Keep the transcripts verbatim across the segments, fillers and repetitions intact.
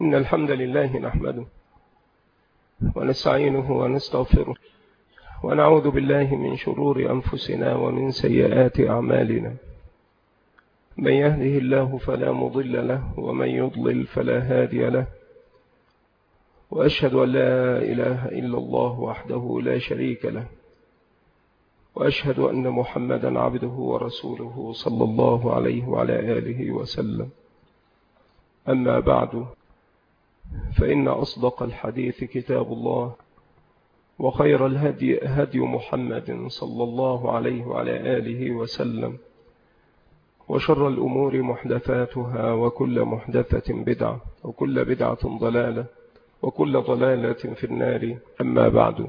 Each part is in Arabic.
إن الحمد لله نحمده ونستعينه ونستغفره ونعوذ بالله من شرور أنفسنا ومن سيئات أعمالنا. من يهده الله فلا مضل له ومن يضلل فلا هادي له، وأشهد أن لا إله إلا الله وحده لا شريك له، وأشهد أن محمدا عبده ورسوله صلى الله عليه وعلى آله وسلم. أما بعد، فإن أصدق الحديث كتاب الله، وخير الهدي هدي محمد صلى الله عليه وعلى آله وسلم، وشر الأمور محدثاتها، وكل محدثة بدعة، وكل بدعة ضلالة، وكل ضلالة في النار. أما بعد،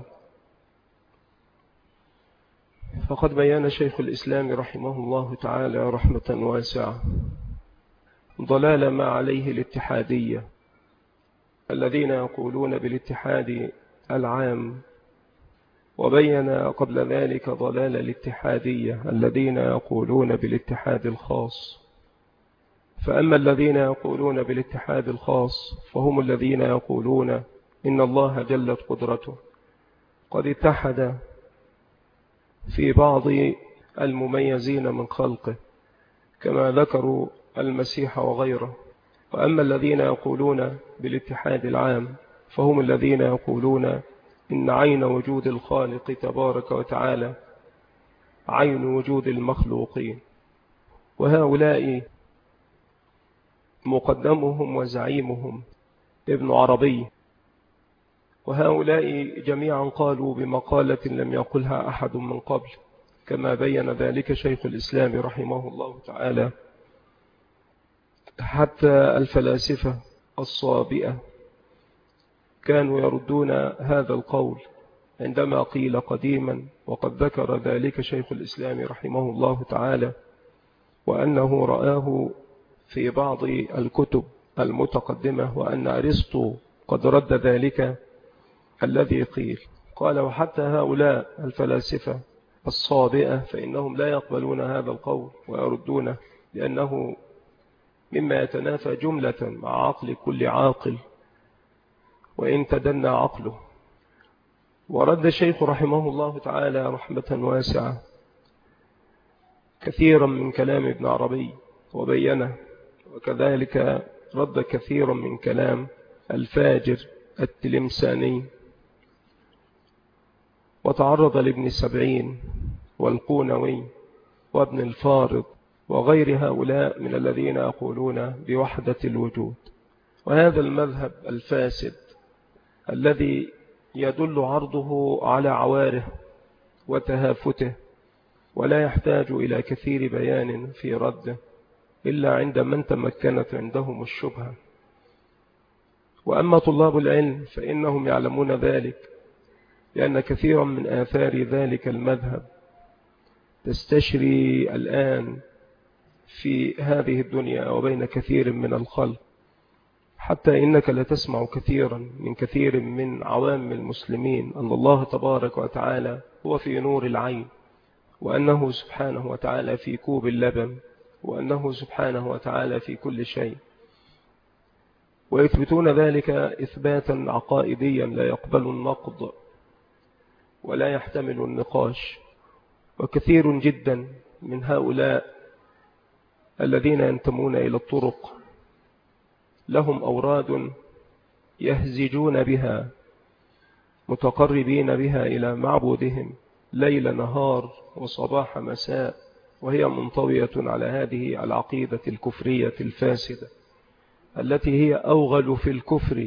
فقد بيان شيخ الإسلام رحمه الله تعالى رحمة واسعة ضلال ما عليه الاتحادية الذين يقولون بالاتحاد العام، وبين قبل ذلك ضلال الاتحادية الذين يقولون بالاتحاد الخاص. فأما الذين يقولون بالاتحاد الخاص فهم الذين يقولون إن الله جلت قدرته قد اتحد في بعض المميزين من خلقه كما ذكروا المسيح وغيره. وأما الذين يقولون بالاتحاد العام فهم الذين يقولون إن عين وجود الخالق تبارك وتعالى عين وجود المخلوقين. وهؤلاء مقدمهم وزعيمهم ابن عربي، وهؤلاء جميعا قالوا بمقالة لم يقلها أحد من قبل، كما بين ذلك شيخ الإسلام رحمه الله تعالى. حتى الفلاسفة الصابئة كانوا يردون هذا القول عندما قيل قديما، وقد ذكر ذلك شيخ الإسلام رحمه الله تعالى، وأنه رآه في بعض الكتب المتقدمة، وأن أرسطو قد رد ذلك الذي قيل. قال: وحتى هؤلاء الفلاسفة الصابئة فإنهم لا يقبلون هذا القول ويردونه، لأنه مما يتنافى جملة مع عقل كل عاقل وإن تدنى عقله. ورد الشيخ رحمه الله تعالى رحمة واسعة كثيرا من كلام ابن عربي وبينه، وكذلك رد كثيرا من كلام الفاجر التلمساني، وتعرض لابن السبعين والقونوي وابن الفارض وغير هؤلاء من الذين يقولون بوحدة الوجود. وهذا المذهب الفاسد الذي يدل عرضه على عواره وتهافته، ولا يحتاج إلى كثير بيان في رده إلا عند من تمكنت عندهم الشبهة. وأما طلاب العلم فإنهم يعلمون ذلك، لأن كثيرا من آثار ذلك المذهب تستشري الآن في هذه الدنيا وبين كثير من الخلق، حتى إنك لتسمع كثيرا من كثير من عوام المسلمين أن الله تبارك وتعالى هو في نور العين، وأنه سبحانه وتعالى في كوب اللبن، وأنه سبحانه وتعالى في كل شيء، ويثبتون ذلك إثباتا عقائديا لا يقبل النقد ولا يحتمل النقاش. وكثير جدا من هؤلاء الذين ينتمون إلى الطرق لهم أوراد يهزجون بها متقربين بها إلى معبودهم ليل نهار وصباح مساء، وهي منطوية على هذه العقيدة الكفرية الفاسدة التي هي أوغل في الكفر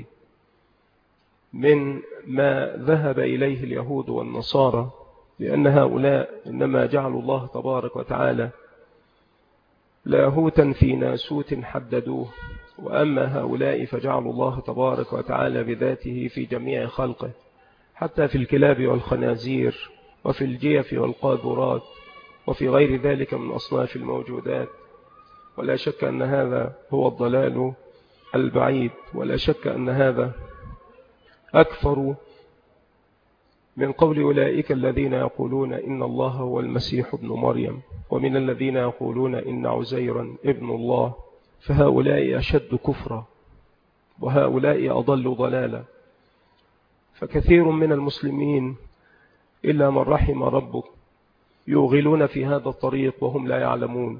من ما ذهب إليه اليهود والنصارى، لأن هؤلاء إنما جعلوا الله تبارك وتعالى لاهوتا في ناسوت حددوه، وأما هؤلاء فجعلوا الله تبارك وتعالى بذاته في جميع خلقه، حتى في الكلاب والخنازير وفي الجيف والقاذورات وفي غير ذلك من أصناف الموجودات. ولا شك أن هذا هو الضلال البعيد، ولا شك أن هذا أكثر من قول أولئك الذين يقولون إن الله هو المسيح ابن مريم، ومن الذين يقولون إن عزيرا ابن الله، فهؤلاء أشد كفرا وهؤلاء أضلوا ضلالا. فكثير من المسلمين إلا من رحم ربك يوغلون في هذا الطريق وهم لا يعلمون.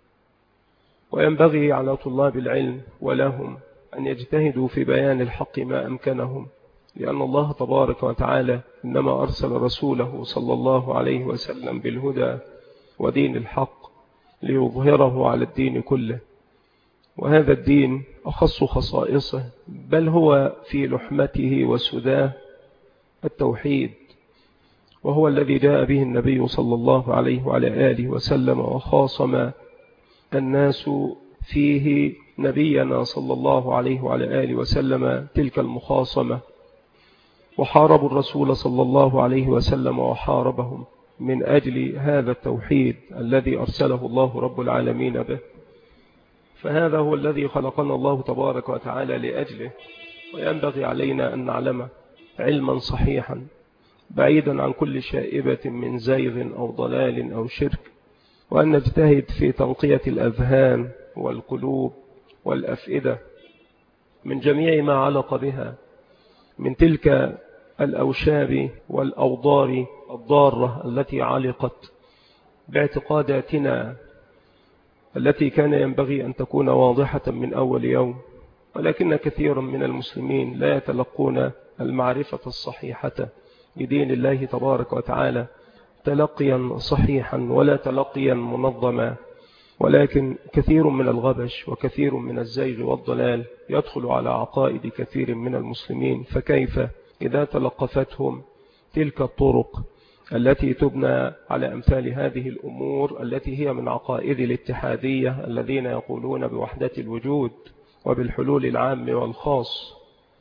وينبغي على طلاب العلم ولهم أن يجتهدوا في بيان الحق ما أمكنهم، لأن الله تبارك وتعالى إنما أرسل رسوله صلى الله عليه وسلم بالهدى ودين الحق ليظهره على الدين كله. وهذا الدين أخص خصائصه بل هو في لحمته وسداه التوحيد، وهو الذي جاء به النبي صلى الله عليه وعلى آله وسلم، وخاصم الناس فيه نبينا صلى الله عليه وعلى آله وسلم تلك المخاصمة، وحاربوا الرسول صلى الله عليه وسلم وحاربهم من أجل هذا التوحيد الذي أرسله الله رب العالمين به. فهذا هو الذي خلقنا الله تبارك وتعالى لأجله، وينبغي علينا أن نعلم علما صحيحا بعيدا عن كل شائبة من زيغ أو ضلال أو شرك، وأن نجتهد في تنقية الأذهان والقلوب والأفئدة من جميع ما علق بها من تلك الأوشاب والأوضار الضارة التي علقت باعتقاداتنا التي كان ينبغي أن تكون واضحة من أول يوم، ولكن كثيرا من المسلمين لا يتلقون المعرفة الصحيحة لدين الله تبارك وتعالى تلقيا صحيحا ولا تلقيا منظما، ولكن كثير من الغبش وكثير من الزيغ والضلال يدخل على عقائد كثير من المسلمين. فكيف إذا تلقفتهم تلك الطرق التي تبنى على أمثال هذه الأمور التي هي من عقائد الاتحادية الذين يقولون بوحدة الوجود وبالحلول العام والخاص،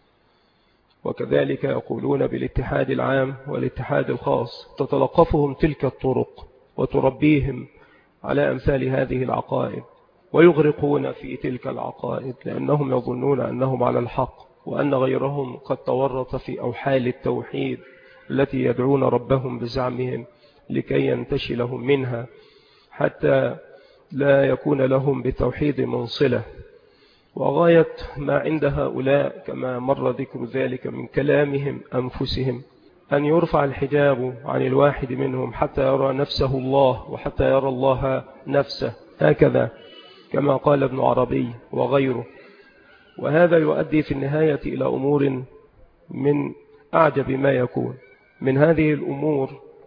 وكذلك يقولون بالاتحاد العام والاتحاد الخاص، تتلقفهم تلك الطرق وتربيهم على أمثال هذه العقائد ويغرقون في تلك العقائد، لأنهم يظنون أنهم على الحق وأن غيرهم قد تورط في أوحال التوحيد التي يدعون ربهم بزعمهم لكي ينتشلهم منها حتى لا يكون لهم بالتوحيد منصلة. وغاية ما عند هؤلاء كما مر ذكر ذلك من كلامهم أنفسهم أن يرفع الحجاب عن الواحد منهم حتى يرى نفسه الله وحتى يرى الله نفسه، هكذا كما قال ابن عربي وغيره. وهذا يؤدي في النهاية إلى أمور من أعجب ما يكون. من هذه الأمور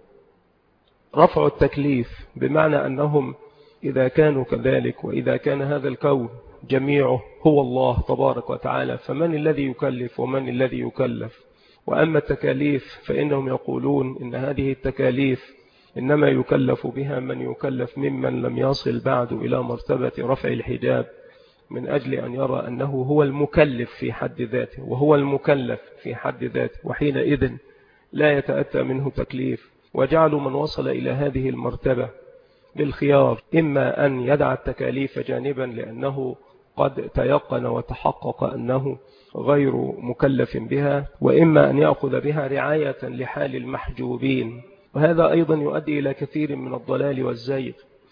رفع التكليف، بمعنى أنهم إذا كانوا كذلك وإذا كان هذا الكون جميعه هو الله تبارك وتعالى، فمن الذي يكلف ومن الذي يكلف؟ وأما التكاليف فإنهم يقولون إن هذه التكاليف إنما يكلف بها من يكلف ممن لم يصل بعد إلى مرتبة رفع الحجاب، من أجل أن يرى أنه هو المكلف في حد ذاته وهو المكلف في حد ذاته، وحينئذ لا يتأتى منه تكليف. وجعلوا من وصل إلى هذه المرتبة بالخيار، إما أن يدع التكاليف جانبا لأنه قد تيقن وتحقق أنه غير مكلف بها، وإما أن يأخذ بها رعاية لحال المحجوبين. وهذا أيضا يؤدي إلى كثير من الضلال والزيغ،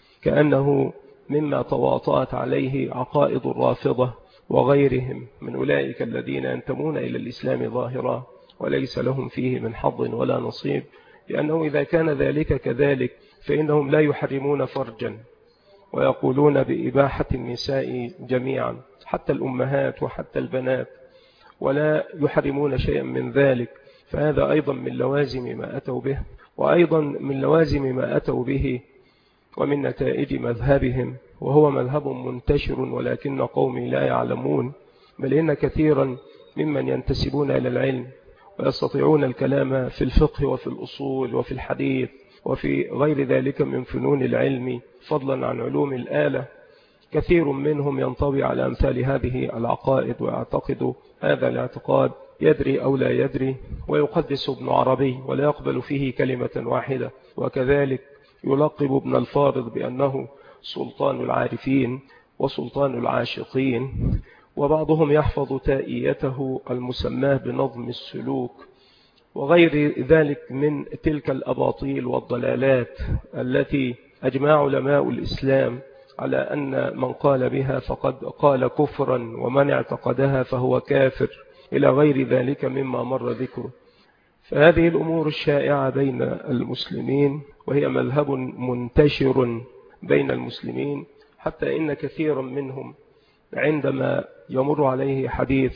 كأنه مما تواطأت عليه عقائد الرافضة وغيرهم من أولئك الذين ينتمون إلى الإسلام ظاهرا وليس لهم فيه من حظ ولا نصيب، لأنه إذا كان ذلك كذلك فإنهم لا يحرمون فرجا ويقولون بإباحة النساء جميعا حتى الأمهات وحتى البنات، ولا يحرمون شيئا من ذلك. فهذا أيضا من لوازم ما أتوا به، وأيضا من لوازم ما أتوا به ومن نتائج مذهبهم، وهو مذهب منتشر ولكن قومي لا يعلمون، بل إن كثيرا ممن ينتسبون إلى العلم ويستطيعون الكلام في الفقه وفي الأصول وفي الحديث وفي غير ذلك من فنون العلم فضلا عن علوم الآلة، كثير منهم ينطوي على أمثال هذه العقائد ويعتقد هذا الاعتقاد يدري أو لا يدري، ويقدس ابن عربي ولا يقبل فيه كلمة واحدة، وكذلك يلقب ابن الفارض بأنه سلطان العارفين وسلطان العاشقين، وبعضهم يحفظ تائيته المسماه بنظم السلوك، وغير ذلك من تلك الأباطيل والضلالات التي أجمع علماء الإسلام على أن من قال بها فقد قال كفرا ومن اعتقدها فهو كافر إلى غير ذلك مما مر ذكره. فهذه الأمور الشائعة بين المسلمين وهي مذهب منتشر بين المسلمين، حتى إن كثيرا منهم عندما يمر عليه حديث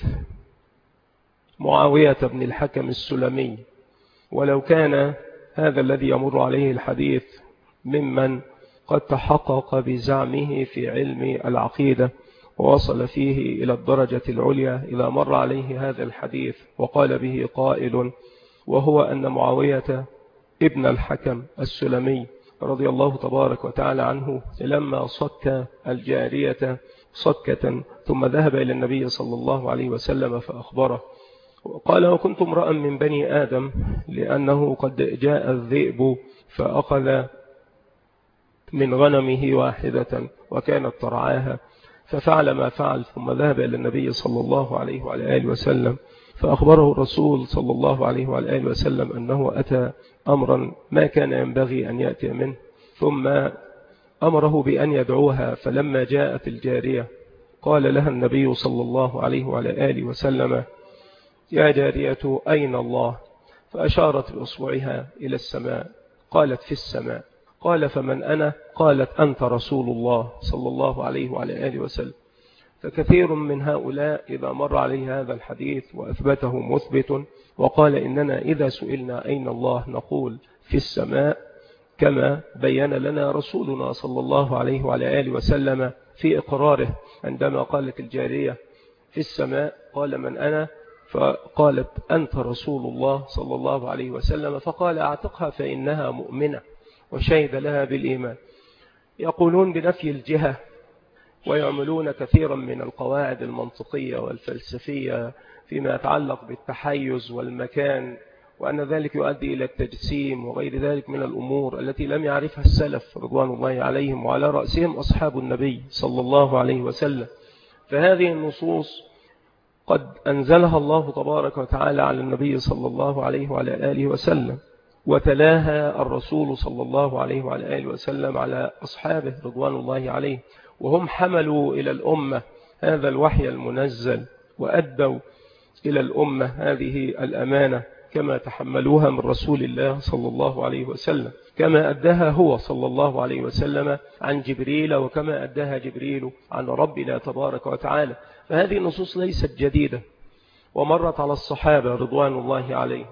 معاوية بن الحكم السلمي، ولو كان هذا الذي يمر عليه الحديث ممن قد تحقق بزعمه في علم العقيدة ووصل فيه إلى الدرجة العليا، إذا مر عليه هذا الحديث وقال به قائل وهو أن معاوية ابن الحكم السلمي رضي الله تبارك وتعالى عنه لما صك الجارية صكة ثم ذهب إلى النبي صلى الله عليه وسلم فأخبره وقال وكنت امرأ من بني آدم لأنه قد جاء الذئب فأخذ من غنمه واحدة وكانت ترعاها ففعل ما فعل، ثم ذهب إلى النبي صلى الله عليه وعلى آله وسلم فأخبره الرسول صلى الله عليه وعلى آله وسلم أنه أتى أمرا ما كان ينبغي أن يأتي منه، ثم أمره بأن يدعوها. فلما جاءت الجارية قال لها النبي صلى الله عليه وعلى آله وسلم يا جارية أين الله؟ فأشارت بأصبعها إلى السماء، قالت في السماء. قال فمن أنا؟ قالت أنت رسول الله صلى الله عليه وعلى آله وسلم. فكثير من هؤلاء إذا مر عليه هذا الحديث وأثبته مثبت وقال إننا إذا سئلنا أين الله نقول في السماء، كما بين لنا رسولنا صلى الله عليه وعلى آله وسلم في إقراره عندما قالت الجارية في السماء قال من أنا؟ فقالت أنت رسول الله صلى الله عليه وسلم، فقال أعتقها فإنها مؤمنة وشهد لها بالإيمان. يقولون بنفي الجهة ويعملون كثيرا من القواعد المنطقية والفلسفية فيما يتعلق بالتحيز والمكان، وأن ذلك يؤدي إلى التجسيم وغير ذلك من الأمور التي لم يعرفها السلف رضوان الله عليهم وعلى رأسهم أصحاب النبي صلى الله عليه وسلم. فهذه النصوص قد أنزلها الله تبارك وتعالى على النبي صلى الله عليه وعلى آله وسلم، وتلاها الرسول صلى الله عليه وعلى آله وسلم على أصحابه رضوان الله عليه، وهم حملوا إلى الأمة هذا الوحي المنزل وأدوا إلى الأمة هذه الأمانة كما تحملوها من رسول الله صلى الله عليه وسلم، كما أداها هو صلى الله عليه وسلم عن جبريل وكما أداها جبريل عن ربنا تبارك وتعالى. فهذه النصوص ليست جديدة ومرت على الصحابة رضوان الله عليهم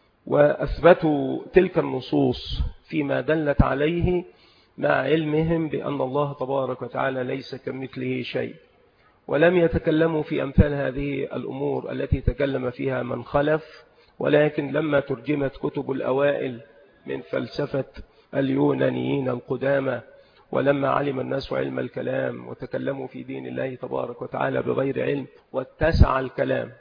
وأثبتوا تلك النصوص فيما دلت عليه مع علمهم بأن الله تبارك وتعالى ليس كمثله شيء، ولم يتكلموا في أمثال هذه الأمور التي تكلم فيها من خلف، ولكن لما ترجمت كتب الأوائل من فلسفة اليونانيين القدامى ولما علم الناس علم الكلام وتكلموا في دين الله تبارك وتعالى بغير علم واتسع الكلام،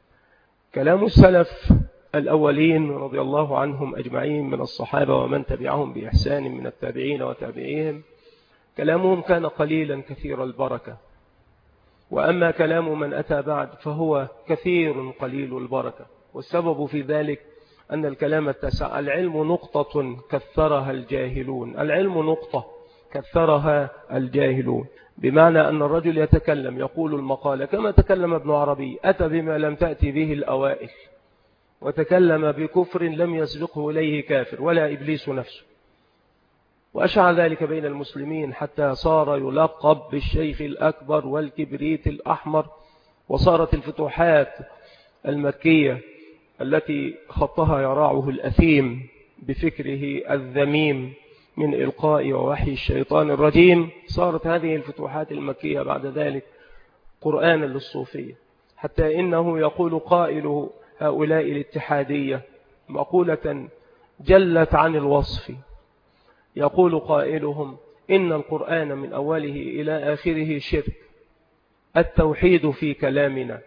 كلام السلف الأولين رضي الله عنهم أجمعين من الصحابة ومن تبعهم بإحسان من التابعين وتابعيهم، كلامهم كان قليلا كثير البركة، وأما كلام من أتى بعد فهو كثير قليل البركة. والسبب في ذلك أن الكلام اتسع. العلم نقطة كثرها الجاهلون، العلم نقطة كثرها الجاهلون، بمعنى أن الرجل يتكلم يقول المقالة كما تكلم ابن عربي، أتى بما لم تأتي به الأوائل وتكلم بكفر لم يسبقه إليه كافر ولا إبليس نفسه، وأشع ذلك بين المسلمين حتى صار يلقب بالشيخ الأكبر والكبريت الأحمر، وصارت الفتوحات المكية التي خطها يراعه الأثيم بفكره الذميم من إلقاء ووحي الشيطان الرجيم، صارت هذه الفتوحات المكية بعد ذلك قرآنا للصوفية، حتى إنه يقول قائل هؤلاء الاتحادية مقولة جلت عن الوصف، يقول قائلهم إن القرآن من أوله إلى آخره شرك، التوحيد في كلامنا.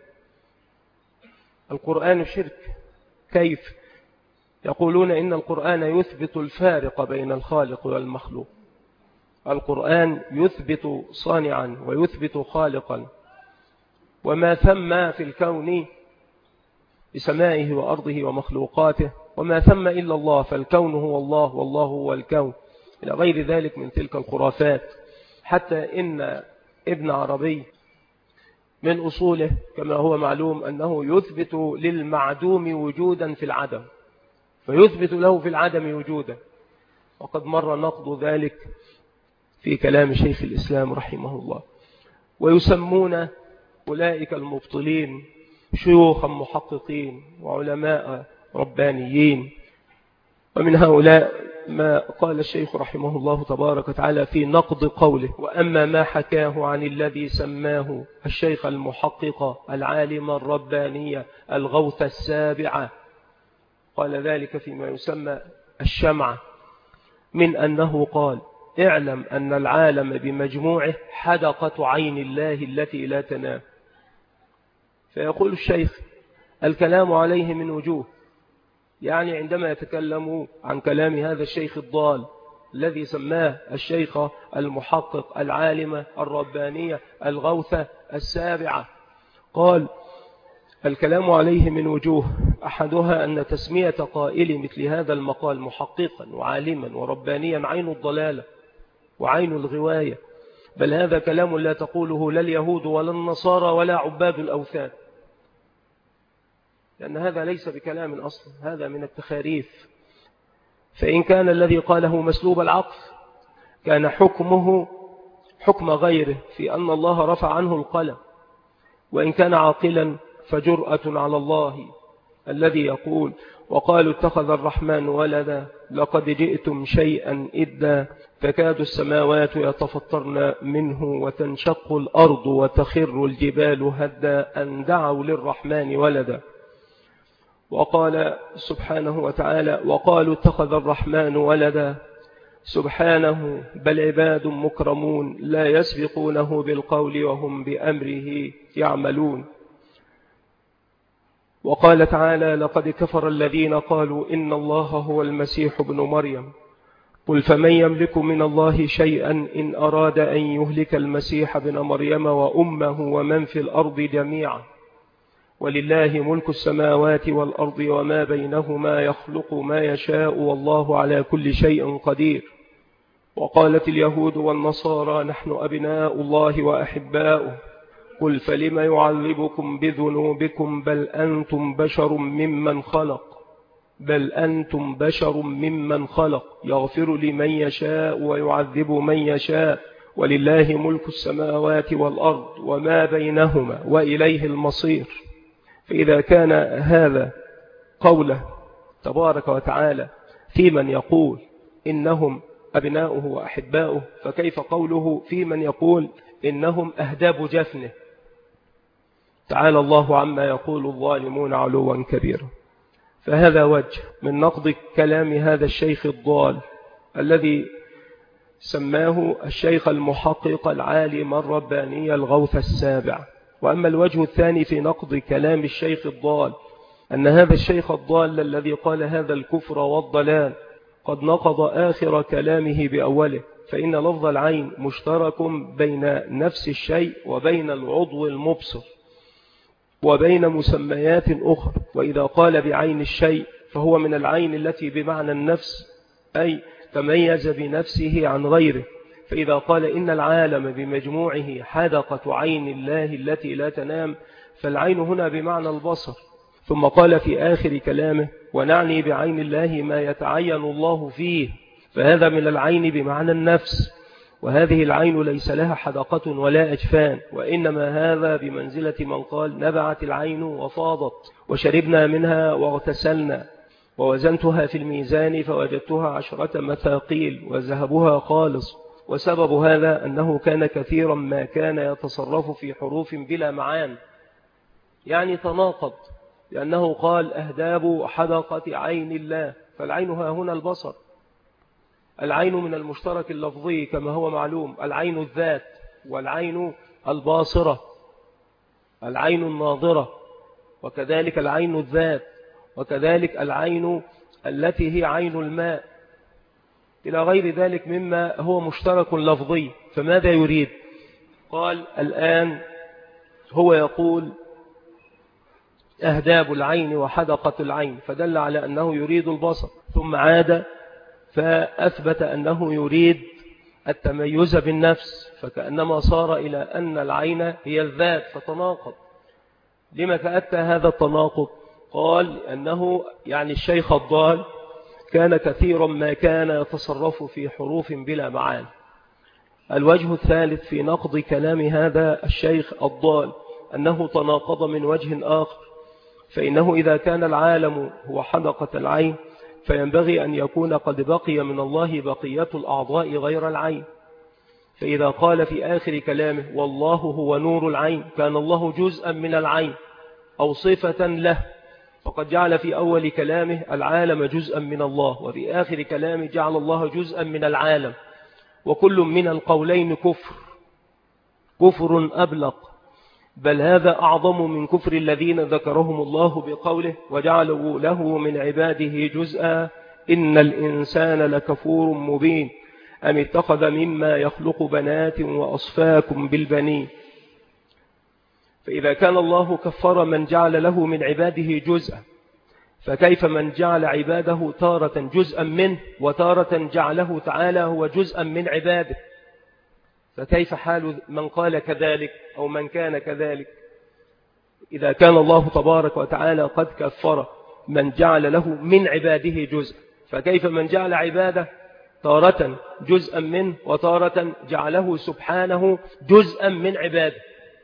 القرآن شرك كيف؟ يقولون إن القرآن يثبت الفارق بين الخالق والمخلوق، القرآن يثبت صانعا ويثبت خالقا، وما ثم في الكون بسمائه وأرضه ومخلوقاته وما ثم إلا الله، فالكون هو الله والله هو الكون، إلى غير ذلك من تلك الخرافات، حتى إن ابن عربي من أصوله كما هو معلوم أنه يثبت للمعدوم وجودا في العدم، فيثبت له في العدم وجودا، وقد مر نقض ذلك في كلام شيخ الإسلام رحمه الله. ويسمون أولئك المبطلين شيوخا محققين وعلماء ربانيين. ومن هؤلاء ما قال الشيخ رحمه الله تبارك وتعالى في نقض قوله: وأما ما حكاه عن الذي سماه الشيخ المحقق العالم الرباني الغوث السابع، قال ذلك فيما يسمى الشمعة، من أنه قال: اعلم أن العالم بمجموعه حدقة عين الله التي لا تنام. فيقول الشيخ: الكلام عليه من وجوه، يعني عندما يتكلم عن كلام هذا الشيخ الضال الذي سماه الشيخ المحقق العالم الربانية الغوثة السابعة، قال: الكلام عليه من وجوه، أحدها أن تسمية قائل مثل هذا المقال محققا وعالما وربانيا عين الضلالة وعين الغواية، بل هذا كلام لا تقوله لا اليهود ولا النصارى ولا عباد الأوثان، لأن هذا ليس بكلام أصلا، هذا من التخاريف. فإن كان الذي قاله مسلوب العقل كان حكمه حكم غيره في أن الله رفع عنه القلم، وإن كان عاقلا فجرأة على الله الذي يقول: وقالوا اتخذ الرحمن ولدا لقد جئتم شيئا إدا تكاد السماوات يتفطرن منه وتنشق الأرض وتخر الجبال هدا أن دعوا للرحمن ولدا. وقال سبحانه وتعالى: وقالوا اتخذ الرحمن ولدا سبحانه بل عباد مكرمون لا يسبقونه بالقول وهم بأمره يعملون. وقال تعالى: لقد كفر الذين قالوا إن الله هو المسيح ابن مريم قل فمن يملك من الله شيئا إن أراد أن يهلك المسيح ابن مريم وأمه ومن في الأرض جميعا ولله ملك السماوات والأرض وما بينهما يخلق ما يشاء والله على كل شيء قدير. وقالت اليهود والنصارى نحن أبناء الله وأحباؤه قل فلم يعذبكم بذنوبكم بل أنتم بشر ممن خلق بل أنتم بشر ممن خلق يغفر لمن يشاء ويعذب من يشاء ولله ملك السماوات والأرض وما بينهما وإليه المصير. فإذا كان هذا قوله تبارك وتعالى في من يقول إنهم أبناؤه وأحباؤه، فكيف قوله في من يقول إنهم أهداب جفنه؟ تعالى الله عما يقول الظالمون علوا كبيرا. فهذا وجه من نقض كلام هذا الشيخ الضال الذي سماه الشيخ المحقق العالم الرباني الغوث السابع. وأما الوجه الثاني في نقض كلام الشيخ الضال أن هذا الشيخ الضال الذي قال هذا الكفر والضلال قد نقض آخر كلامه بأوله، فإن لفظ العين مشترك بين نفس الشيء وبين العضو المبصر وبين مسميات أخرى، وإذا قال بعين الشيء فهو من العين التي بمعنى النفس أي تميز بنفسه عن غيره. فإذا قال إن العالم بمجموعه حدقة عين الله التي لا تنام فالعين هنا بمعنى البصر. ثم قال في آخر كلامه ونعني بعين الله ما يتعين الله فيه، فهذا من العين بمعنى النفس، وهذه العين ليس لها حدقة ولا أجفان، وإنما هذا بمنزلة من قال نبعت العين وفاضت وشربنا منها واغتسلنا ووزنتها في الميزان فوجدتها عشرة مثاقيل وذهبها خالص. وسبب هذا أنه كان كثيرا ما كان يتصرف في حروف بلا معان، يعني تناقض، لأنه قال أهداب حدقة عين الله، فالعين ها هنا البصر. العين من المشترك اللفظي كما هو معلوم، العين الذات والعين الباصرة، العين الناظرة، وكذلك العين الذات، وكذلك العين التي هي عين الماء، إلى غير ذلك مما هو مشترك لفظي. فماذا يريد؟ قال الآن هو يقول أهداب العين وحدقة العين، فدل على أنه يريد البصر، ثم عاد فأثبت أنه يريد التميز بالنفس، فكأنما صار إلى أن العين هي الذات فتناقض. لما تأتى هذا التناقض؟ قال أنه يعني الشيخ الضال كان كثيرا ما كان يتصرف في حروف بلا معاني. الوجه الثالث في نقض كلام هذا الشيخ الضال أنه تناقض من وجه آخر، فإنه إذا كان العالم هو حدقة العين فينبغي أن يكون قد بقي من الله بقية الأعضاء غير العين. فإذا قال في آخر كلامه والله هو نور العين كان الله جزءا من العين أو صفة له، فقد جعل في أول كلامه العالم جزءا من الله، وفي آخر كلامه جعل الله جزءا من العالم، وكل من القولين كفر كفر أبلغ، بل هذا أعظم من كفر الذين ذكرهم الله بقوله وجعلوا له من عباده جزءا إن الإنسان لكفور مبين أم اتخذ مما يخلق بنات وأصفاكم بالبنين. فإذا كان الله كفر من جعل له من عباده جزءا، فكيف من جعل عباده تارة جزءا منه وتارة جعله تعالى هو جزءا من عباده؟ فكيف حال من قال كذلك أو من كان كذلك؟ إذا كان الله تبارك وتعالى قد كفر من جعل له من عباده جزء، فكيف من جعل عباده تارة جزءا منه وتارة جعله سبحانه جزءا من عباده؟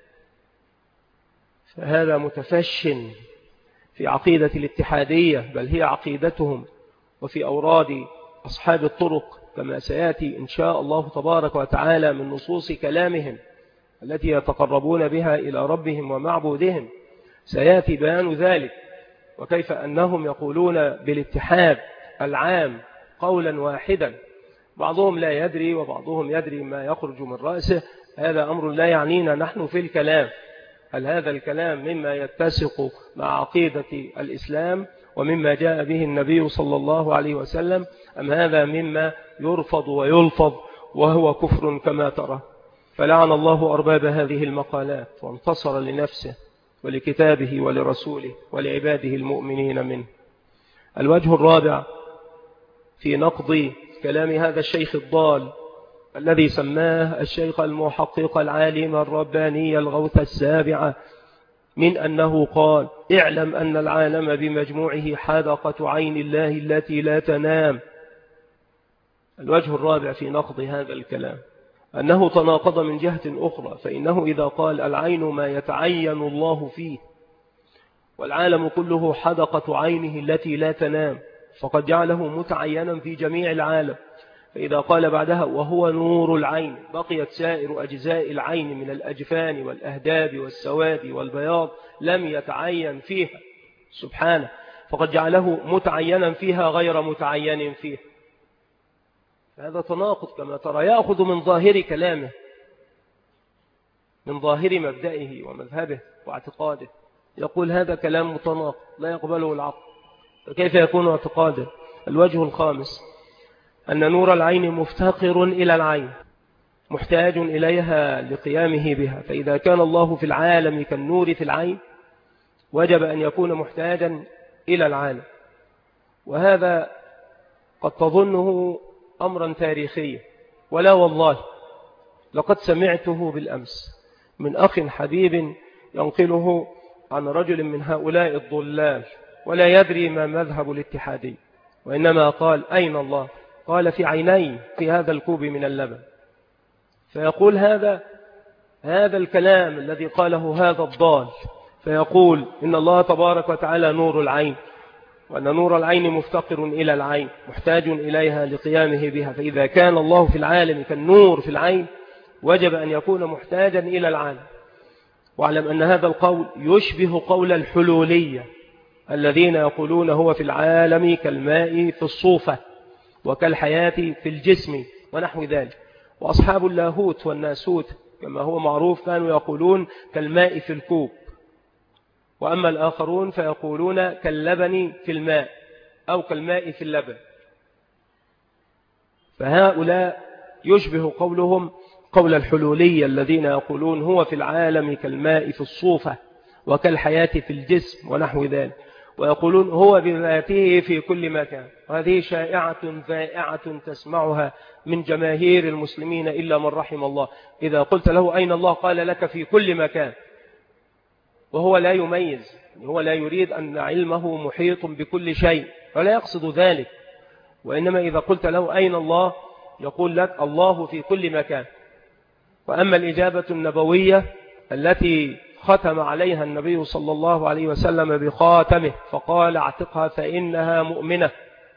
فهذا متفش في عقيدة الاتحادية، بل هي عقيدتهم، وفي أوراد أصحاب الطرق كما سيأتي إن شاء الله تبارك وتعالى من نصوص كلامهم التي يتقربون بها إلى ربهم ومعبودهم، سيأتي بيان ذلك، وكيف أنهم يقولون بالاتحاد العام قولا واحدا، بعضهم لا يدري وبعضهم يدري ما يخرج من رأسه. هذا أمر لا يعنينا نحن في الكلام، هل هذا الكلام مما يتسق مع عقيدة الإسلام ومما جاء به النبي صلى الله عليه وسلم، أم هذا مما يرفض ويلفظ وهو كفر كما ترى؟ فلعن الله أرباب هذه المقالات وانتصر لنفسه ولكتابه ولرسوله ولعباده المؤمنين منه. الوجه الرابع في نقض كلام هذا الشيخ الضال الذي سماه الشيخ المحقق العالم الرباني الغوث السابع، من أنه قال اعلم أن العالم بمجموعه حدقة عين الله التي لا تنام. الوجه الرابع في نقض هذا الكلام أنه تناقض من جهة أخرى، فإنه إذا قال العين ما يتعين الله فيه والعالم كله حدقة عينه التي لا تنام، فقد جعله متعينا في جميع العالم. فإذا قال بعدها وهو نور العين بقيت سائر أجزاء العين من الأجفان والأهداب والسواد والبياض لم يتعين فيها سبحانه، فقد جعله متعينا فيها غير متعين فيها. هذا تناقض كما ترى، يأخذ من ظاهر كلامه، من ظاهر مبدئه ومذهبه واعتقاده، يقول هذا كلام متناقض لا يقبله العقل، فكيف يكون اعتقاده؟ الوجه الخامس أن نور العين مفتقر إلى العين، محتاج إليها لقيامه بها، فإذا كان الله في العالم كالنور في العين وجب أن يكون محتاجا إلى العالم. وهذا قد تظنه أمرا تاريخيا، ولا والله لقد سمعته بالأمس من أخ حبيب ينقله عن رجل من هؤلاء الضلال ولا يدري ما مذهب الاتحادي، وإنما قال أين الله؟ قال في عيني في هذا الكوب من اللبن. فيقول هذا هذا الكلام الذي قاله هذا الضال، فيقول إن الله تبارك وتعالى نور العين، وأن نور العين مفتقر إلى العين محتاج إليها لقيامه بها، فإذا كان الله في العالم كالنور في العين وجب أن يكون محتاجا إلى العالم. واعلم أن هذا القول يشبه قول الحلولية الذين يقولون هو في العالم كالماء في الصوفة وكالحياة في الجسم ونحو ذلك. وأصحاب اللاهوت والناسوت كما هو معروف كانوا يقولون كالماء في الكوب، وأما الآخرون فيقولون كاللبن في الماء أو كالماء في اللبن. فهؤلاء يشبه قولهم قول الحلولية الذين يقولون هو في العالم كالماء في الصوفة وكالحياة في الجسم ونحو ذلك. ويقولون هو بذاته في كل مكان. وهذه شائعة ذائعة تسمعها من جماهير المسلمين إلا من رحم الله. إذا قلت له أين الله قال لك في كل مكان، وهو لا يميز، هو لا يريد أن علمه محيط بكل شيء ولا يقصد ذلك، وإنما إذا قلت له أين الله يقول لك الله في كل مكان. وأما الإجابة النبوية التي ختم عليها النبي صلى الله عليه وسلم بخاتمه فقال اعتقها فإنها مؤمنة،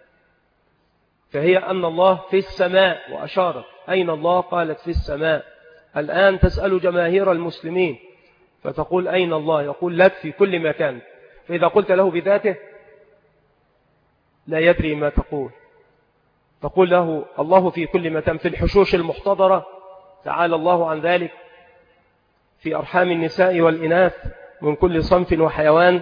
فهي أن الله في السماء، وأشارت أين الله قالت في السماء. الآن تسأل جماهير المسلمين فتقول أين الله، يقول لك في كل مكان. فإذا قلت له بذاته لا يدري ما تقول، تقول له الله في كل مكان، في الحشوش المحتضرة تعالى الله عن ذلك، في أرحام النساء والإناث من كل صنف وحيوان.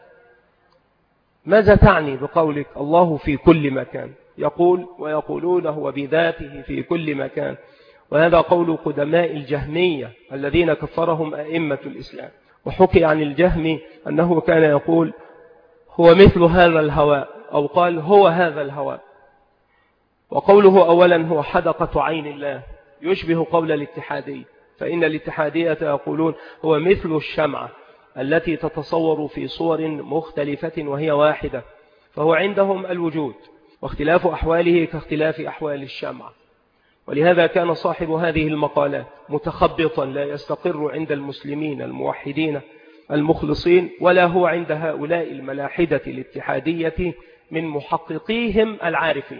ماذا تعني بقولك الله في كل مكان؟ يقول ويقولون هو بذاته في كل مكان. وهذا قول قدماء الجهمية الذين كفرهم أئمة الإسلام. وحكي عن الجهم أنه كان يقول هو مثل هذا الهواء، أو قال هو هذا الهواء. وقوله أولا هو حدقة عين الله يشبه قول الاتحادية، فإن الاتحادية يقولون هو مثل الشمعة التي تتصور في صور مختلفة وهي واحدة، فهو عندهم الوجود واختلاف أحواله كاختلاف أحوال الشمعة. ولهذا كان صاحب هذه المقالات متخبطا لا يستقر عند المسلمين الموحدين المخلصين، ولا هو عند هؤلاء الملاحدة الاتحادية من محققيهم العارفين،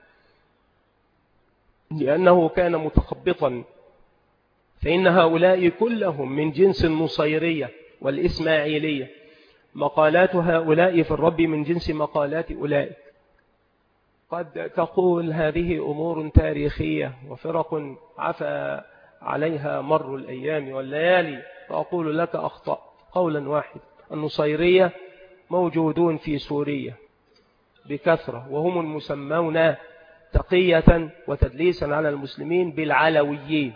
لأنه كان متخبطا. فإن هؤلاء كلهم من جنس النصيرية والإسماعيلية، مقالات هؤلاء في الرب من جنس مقالات أولئك. قد تقول هذه أمور تاريخية وفرق عفى عليها مر الأيام والليالي، فأقول لك أخطأ قولا واحد. النصيرية موجودون في سوريا بكثرة، وهم المسمون تقية وتدليسا على المسلمين بالعلويين،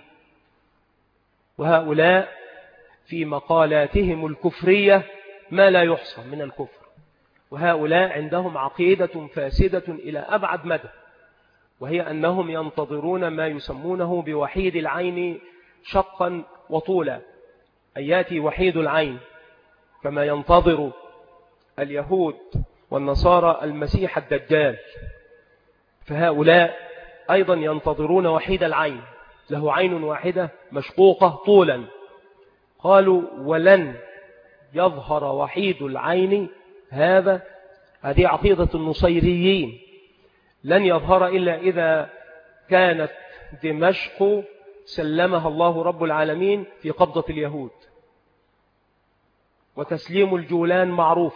وهؤلاء في مقالاتهم الكفرية ما لا يحصى من الكفر. وهؤلاء عندهم عقيدة فاسدة إلى أبعد مدى، وهي أنهم ينتظرون ما يسمونه بوحيد العين شقا وطولا، أن يأتي وحيد العين كما ينتظر اليهود والنصارى المسيح الدجال. فهؤلاء أيضا ينتظرون وحيد العين، له عين واحدة مشقوقة طولا. قالوا ولن يظهر وحيد العين، هذا هذه عقيدة النصيريين، لن يظهر إلا إذا كانت دمشق سلمها الله رب العالمين في قبضة اليهود. وتسليم الجولان معروف،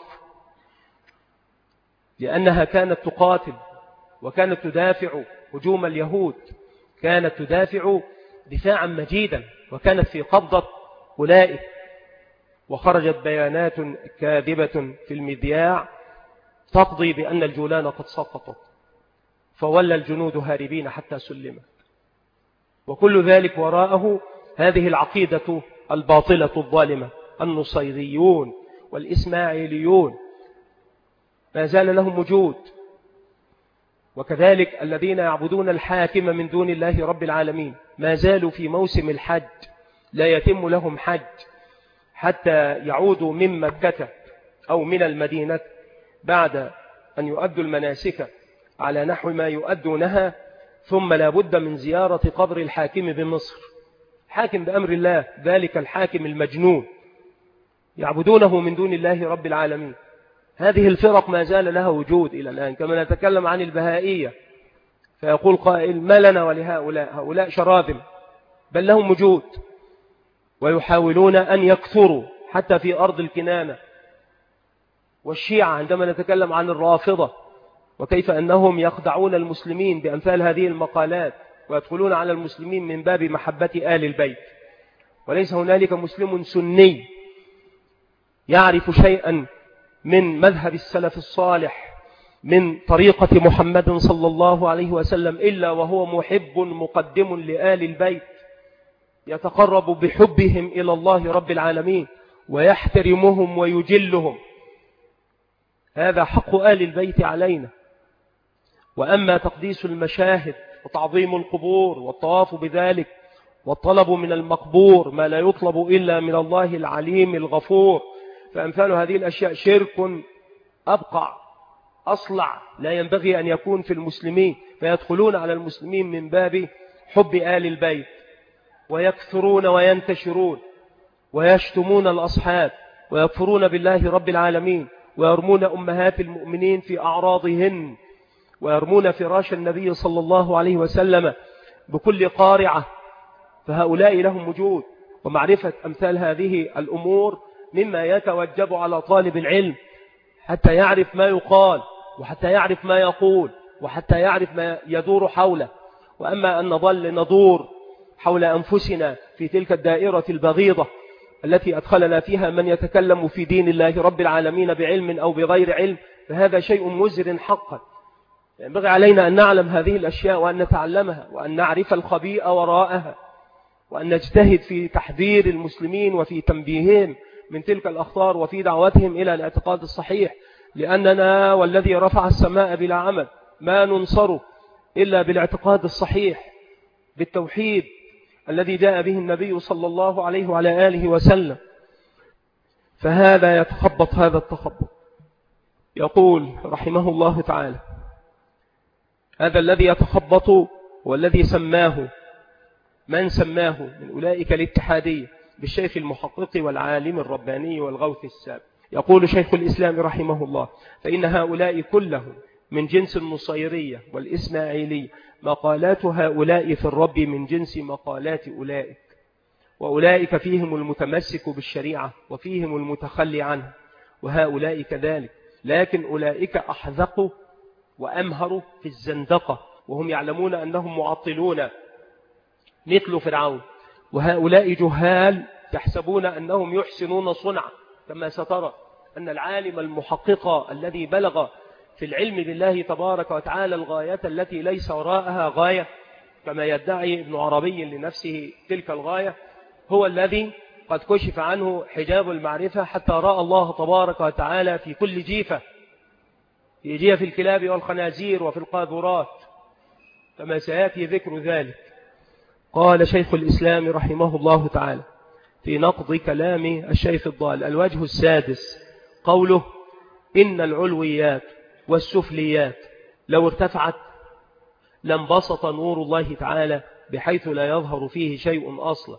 لأنها كانت تقاتل وكانت تدافع هجوم اليهود، كانت تدافع دفاعا مجيدا، وكانت في قبضة أولئك. وخرجت بيانات كاذبة في المذياع تقضي بأن الجولان قد سقطت، فولى الجنود هاربين حتى سلمت. وكل ذلك وراءه هذه العقيدة الباطلة الظالمة. النصيريون والإسماعيليون ما زال لهم وجود، وكذلك الذين يعبدون الحاكم من دون الله رب العالمين ما زالوا في موسم الحج، لا يتم لهم حج حتى يعودوا من مكة أو من المدينة بعد أن يؤدوا المناسك على نحو ما يؤدونها، ثم لا بد من زيارة قبر الحاكم بمصر، حاكم بأمر الله، ذلك الحاكم المجنون يعبدونه من دون الله رب العالمين. هذه الفرق ما زال لها وجود إلى الآن، كما نتكلم عن البهائية فيقول قائل ما لنا ولهؤلاء، هؤلاء شراذم، بل لهم وجود ويحاولون أن يكثروا حتى في أرض الكنانة. والشيعة عندما نتكلم عن الرافضة وكيف أنهم يخدعون المسلمين بأمثال هذه المقالات ويدخلون على المسلمين من باب محبة آل البيت، وليس هنالك مسلم سني يعرف شيئا من مذهب السلف الصالح من طريقة محمد صلى الله عليه وسلم إلا وهو محب مقدم لآل البيت، يتقرب بحبهم إلى الله رب العالمين ويحترمهم ويجلهم. هذا حق آل البيت علينا. وأما تقديس المشاهد وتعظيم القبور والطواف بذلك والطلب من المقبور ما لا يطلب إلا من الله العليم الغفور، فأمثال هذه الأشياء شرك أبقع أصلع لا ينبغي أن يكون في المسلمين، فيدخلون على المسلمين من باب حب آل البيت، ويكثرون وينتشرون ويشتمون الأصحاب ويكفرون بالله رب العالمين، ويرمون أمهات المؤمنين في أعراضهن، ويرمون فراش النبي صلى الله عليه وسلم بكل قارعة. فهؤلاء لهم وجود، ومعرفة أمثال هذه الأمور مما يتوجب على طالب العلم حتى يعرف ما يقال، وحتى يعرف ما يقول، وحتى يعرف ما يدور حوله. وأما أن نظل ندور حول أنفسنا في تلك الدائرة البغيضة التي أدخلنا فيها من يتكلم في دين الله رب العالمين بعلم أو بغير علم، فهذا شيء مزر حقا. ينبغي علينا أن نعلم هذه الأشياء وأن نتعلمها وأن نعرف الخبيئة وراءها، وأن نجتهد في تحذير المسلمين وفي تنبيههم من تلك الأخطار وفي دعوتهم إلى الاعتقاد الصحيح، لأننا والذي رفع السماء بلا عمل ما ننصره إلا بالاعتقاد الصحيح بالتوحيد الذي جاء به النبي صلى الله عليه وعلى آله وسلم. فهذا يتخبط هذا التخبط. يقول رحمه الله تعالى: هذا الذي يتخبط والذي سماه من سماه من أولئك الاتحادية بالشيخ المحقق والعالم الرباني والغوث السابق. يقول شيخ الإسلام رحمه الله: فإن هؤلاء كلهم من جنس النصيرية والإسماعيلية، مقالات هؤلاء في الرب من جنس مقالات أولئك، وأولئك فيهم المتمسك بالشريعة وفيهم المتخلي عنها، وهؤلاء كذلك، لكن أولئك أحذقوا وأمهروا في الزندقة، وهم يعلمون أنهم معطلون مثل فرعون، وهؤلاء جهال يحسبون أنهم يحسنون صنعا، كما سترى أن العالم المحقق الذي بلغ في العلم بالله تبارك وتعالى الغاية التي ليس وراءها غاية كما يدعي ابن عربي لنفسه تلك الغاية، هو الذي قد كشف عنه حجاب المعرفة حتى رأى الله تبارك وتعالى في كل جيفة، في جيف الكلاب والخنازير وفي القاذورات، كما سيأتي ذكر ذلك. قال شيخ الإسلام رحمه الله تعالى في نقض كلام الشيخ الضال: الوجه السادس قوله: إن العلويات والسفليات لو ارتفعت لانبسط نور الله تعالى بحيث لا يظهر فيه شيء أصلا.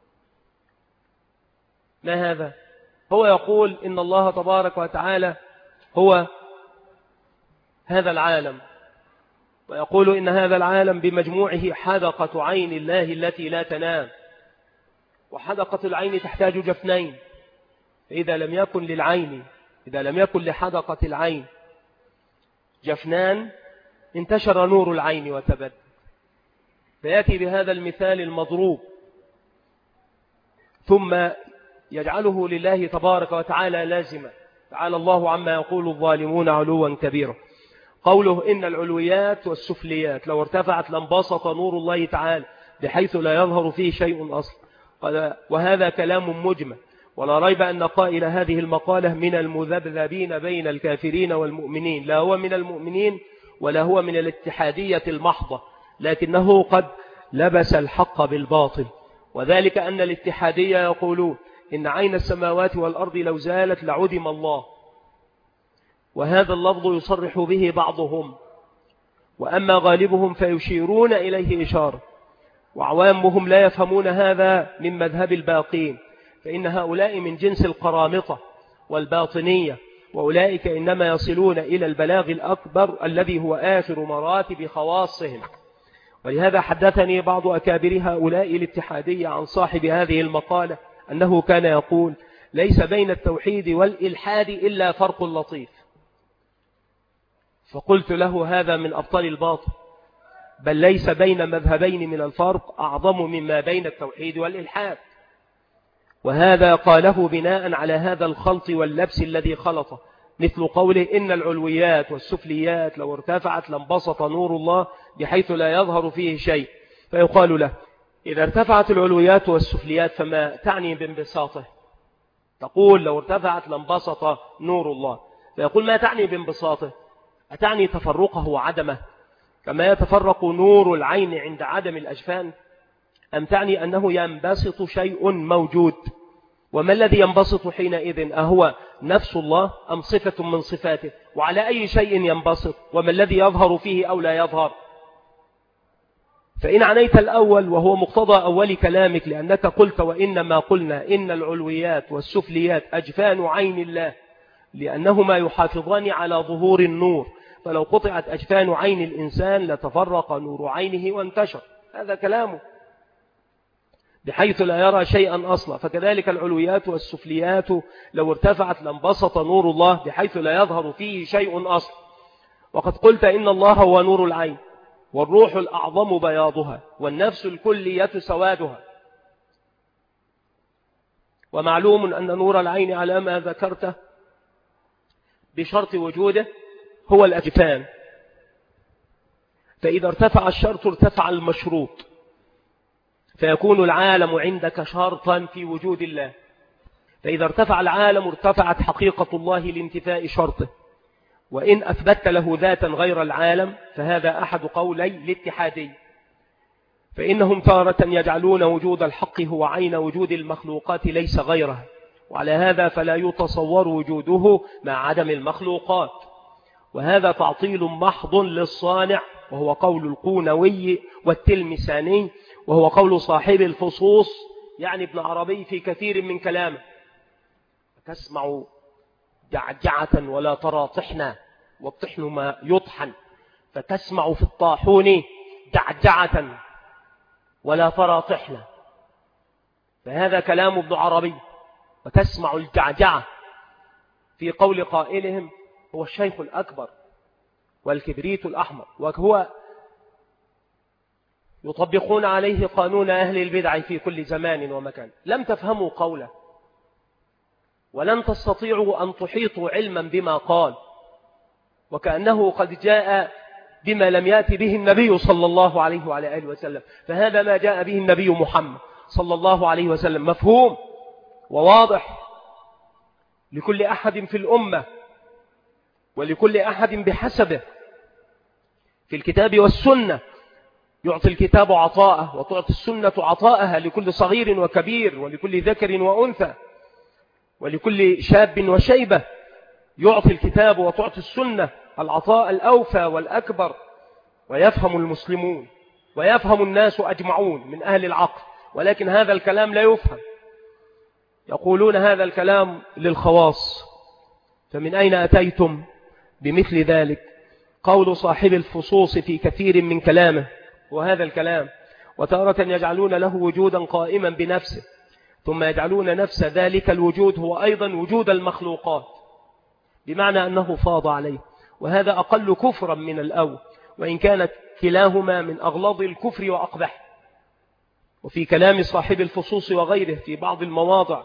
ما هذا؟ هو يقول إن الله تبارك وتعالى هو هذا العالم، ويقول إن هذا العالم بمجموعه حدقة عين الله التي لا تنام، وحدقة العين تحتاج جفنين، فإذا لم يكن للعين إذا لم يكن لحدقة العين جفنان انتشر نور العين وتبدد. فيأتي بهذا المثال المضروب ثم يجعله لله تبارك وتعالى لازما. تعالى الله عما يقول الظالمون علوا كبيرا. قوله إن العلويات والسفليات لو ارتفعت لانبسط نور الله تعالى بحيث لا يظهر فيه شيء أصلا. وهذا كلام مجمل، ولا ريب أن قائل هذه المقالة من المذبذبين بين الكافرين والمؤمنين، لا هو من المؤمنين ولا هو من الاتحادية المحضة، لكنه قد لبس الحق بالباطل. وذلك أن الاتحادية يقولون إن عين السماوات والأرض لو زالت لعدم الله، وهذا اللفظ يصرح به بعضهم، وأما غالبهم فيشيرون إليه إشارة، وعوامهم لا يفهمون هذا من مذهب الباقين، فإن هؤلاء من جنس القرامطة والباطنية، وأولئك إنما يصلون إلى البلاغ الأكبر الذي هو آخر مراتب خواصهم. ولهذا حدثني بعض أكابر هؤلاء الاتحادية عن صاحب هذه المقالة أنه كان يقول: ليس بين التوحيد والإلحاد إلا فرق لطيف. فقلت له: هذا من أبطال الباطل، بل ليس بين مذهبين من الفرق أعظم مما بين التوحيد والإلحاد. وهذا قاله بناء على هذا الخلط واللبس الذي خلطه، مثل قوله إن العلويات والسفليات لو ارتفعت لانبسط نور الله بحيث لا يظهر فيه شيء. فيقال له: إذا ارتفعت العلويات والسفليات فما تعني بانبساطه؟ تقول لو ارتفعت لانبسط نور الله، فيقول ما تعني بانبساطه؟ أتعني تفرقه وعدمه كما يتفرق نور العين عند عدم الأجفان، أم تعني أنه ينبسط شيء موجود؟ وما الذي ينبسط حينئذ؟ أهو نفس الله أم صفة من صفاته؟ وعلى أي شيء ينبسط؟ وما الذي يظهر فيه أو لا يظهر؟ فإن عنيت الأول وهو مقتضى أول كلامك، لأنك قلت وإنما قلنا إن العلويات والسفليات أجفان عين الله لأنهما يحافظان على ظهور النور، فلو قطعت أجفان عين الإنسان لتفرق نور عينه وانتشر. هذا كلامه بحيث لا يرى شيئا أصلا. فكذلك العلويات والسفليات لو ارتفعت لانبسط نور الله بحيث لا يظهر فيه شيء أصلا. وقد قلت إن الله هو نور العين، والروح الأعظم بياضها، والنفس الكلية سوادها. ومعلوم أن نور العين على ما ذكرته بشرط وجوده هو الأجفان، فإذا ارتفع الشرط ارتفع المشروط، فيكون العالم عندك شرطا في وجود الله. فإذا ارتفع العالم ارتفعت حقيقة الله لانتفاء شرطه. وإن أثبت له ذاتا غير العالم فهذا أحد قولي الاتحادي، فإنهم تارة يجعلون وجود الحق هو عين وجود المخلوقات ليس غيرها، وعلى هذا فلا يتصور وجوده مع عدم المخلوقات، وهذا تعطيل محض للصانع، وهو قول القونوي والتلمساني، وهو قول صاحب الفصوص يعني ابن عربي في كثير من كلامه. تسمع جعجعة ولا ترى طحنا، والطحن ما يطحن، فتسمع في الطاحون جعجعة ولا ترى طحنا، فهذا كلام ابن عربي. وتسمع الجعجعة في قول قائلهم هو الشيخ الأكبر والكبريت الأحمر، وهو يطبقون عليه قانون أهل البدع في كل زمان ومكان. لم تفهموا قوله ولن تستطيعوا أن تحيطوا علما بما قال، وكأنه قد جاء بما لم يأتي به النبي صلى الله عليه وعلى آله وسلم. فهذا ما جاء به النبي محمد صلى الله عليه وسلم مفهوم وواضح لكل أحد في الأمة ولكل أحد بحسبه. في الكتاب والسنة يعطي الكتاب عطاءه، وتعطي السنة عطاءها لكل صغير وكبير، ولكل ذكر وأنثى، ولكل شاب وشيبة. يعطي الكتاب وتعطي السنة العطاء الأوفى والأكبر، ويفهم المسلمون ويفهم الناس أجمعون من أهل العقل، ولكن هذا الكلام لا يفهم. يقولون هذا الكلام للخواص، فمن أين أتيتم بمثل ذلك؟ قول صاحب الفصوص في كثير من كلامه وهذا الكلام، وتارة يجعلون له وجودا قائما بنفسه، ثم يجعلون نفس ذلك الوجود هو أيضا وجود المخلوقات، بمعنى أنه فاض عليه، وهذا أقل كفرا من الأول، وإن كانت كلاهما من أغلاظ الكفر وأقبح. وفي كلام صاحب الفصوص وغيره في بعض المواضع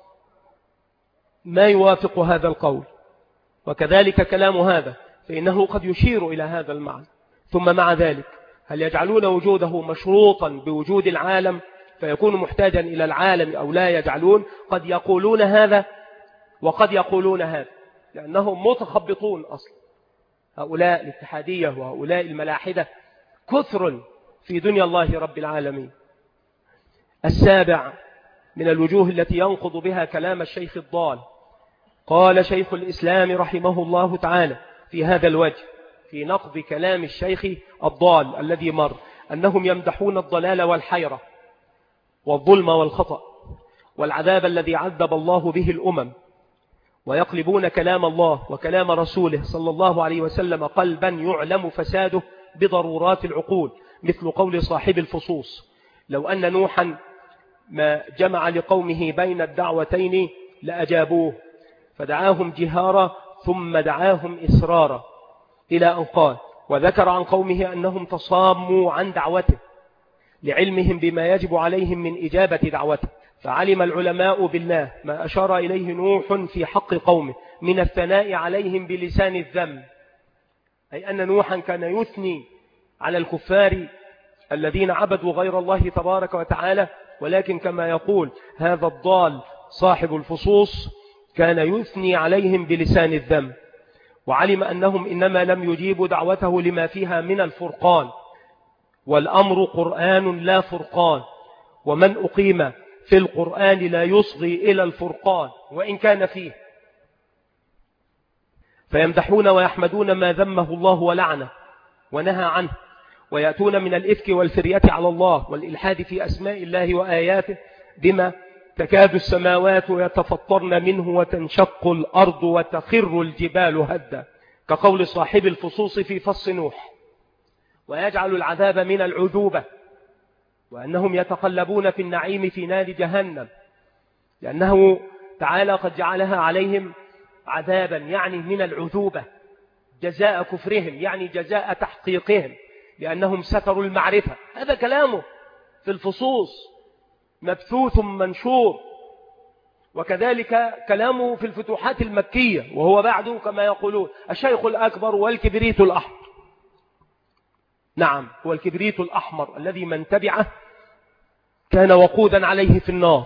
ما يوافق هذا القول، وكذلك كلام هذا فإنه قد يشير إلى هذا المعنى. ثم مع ذلك هل يجعلون وجوده مشروطا بوجود العالم فيكون محتاجا إلى العالم أو لا يجعلون؟ قد يقولون هذا وقد يقولون هذا، لأنهم متخبطون أصلا. هؤلاء الاتحادية وهؤلاء الملاحدة كثر في دنيا الله رب العالمين. السابع من الوجوه التي ينقض بها كلام الشيخ الضال، قال شيخ الإسلام رحمه الله تعالى في هذا الوجه في نقض كلام الشيخ الضال الذي مر، أنهم يمدحون الضلال والحيرة والظلم والخطأ والعذاب الذي عذب الله به الأمم، ويقلبون كلام الله وكلام رسوله صلى الله عليه وسلم قلبا يعلم فساده بضرورات العقول، مثل قول صاحب الفصوص: لو أن نوحا ما جمع لقومه بين الدعوتين لأجابوه، فدعاهم جهارا ثم دعاهم إسرارا، إلى أن قال: وذكر عن قومه أنهم تصاموا عن دعوته لعلمهم بما يجب عليهم من إجابة دعوته، فعلم العلماء بالله ما أشار إليه نوح في حق قومه من الثناء عليهم بلسان الذم، أي أن نوحا كان يثني على الكفار الذين عبدوا غير الله تبارك وتعالى، ولكن كما يقول هذا الضال صاحب الفصوص كان يثني عليهم بلسان الذم. وعلم أنهم إنما لم يجيبوا دعوته لما فيها من الفرقان، والأمر قرآن لا فرقان، ومن أقيم في القرآن لا يصغي إلى الفرقان وإن كان فيه. فيمدحون ويحمدون ما ذمه الله ولعنه ونهى عنه، ويأتون من الإفك والفرية على الله والإلحاد في أسماء الله وآياته بما تكاد السماوات يتفطرن منه وتنشق الأرض وتخر الجبال هدا، كقول صاحب الفصوص في فص نوح. ويجعل العذاب من العذوبة، وأنهم يتقلبون في النعيم في نار جهنم، لأنه تعالى قد جعلها عليهم عذابا يعني من العذوبة، جزاء كفرهم يعني جزاء تحقيقهم، لأنهم ستروا المعرفة. هذا كلامه في الفصوص مبثوث منشور. وكذلك كلامه في الفتوحات المكية، وهو بعده كما يقولون الشيخ الأكبر والكبريت الأحمر. نعم، هو الكبريت الأحمر الذي من تبعه كان وقودا عليه في النار.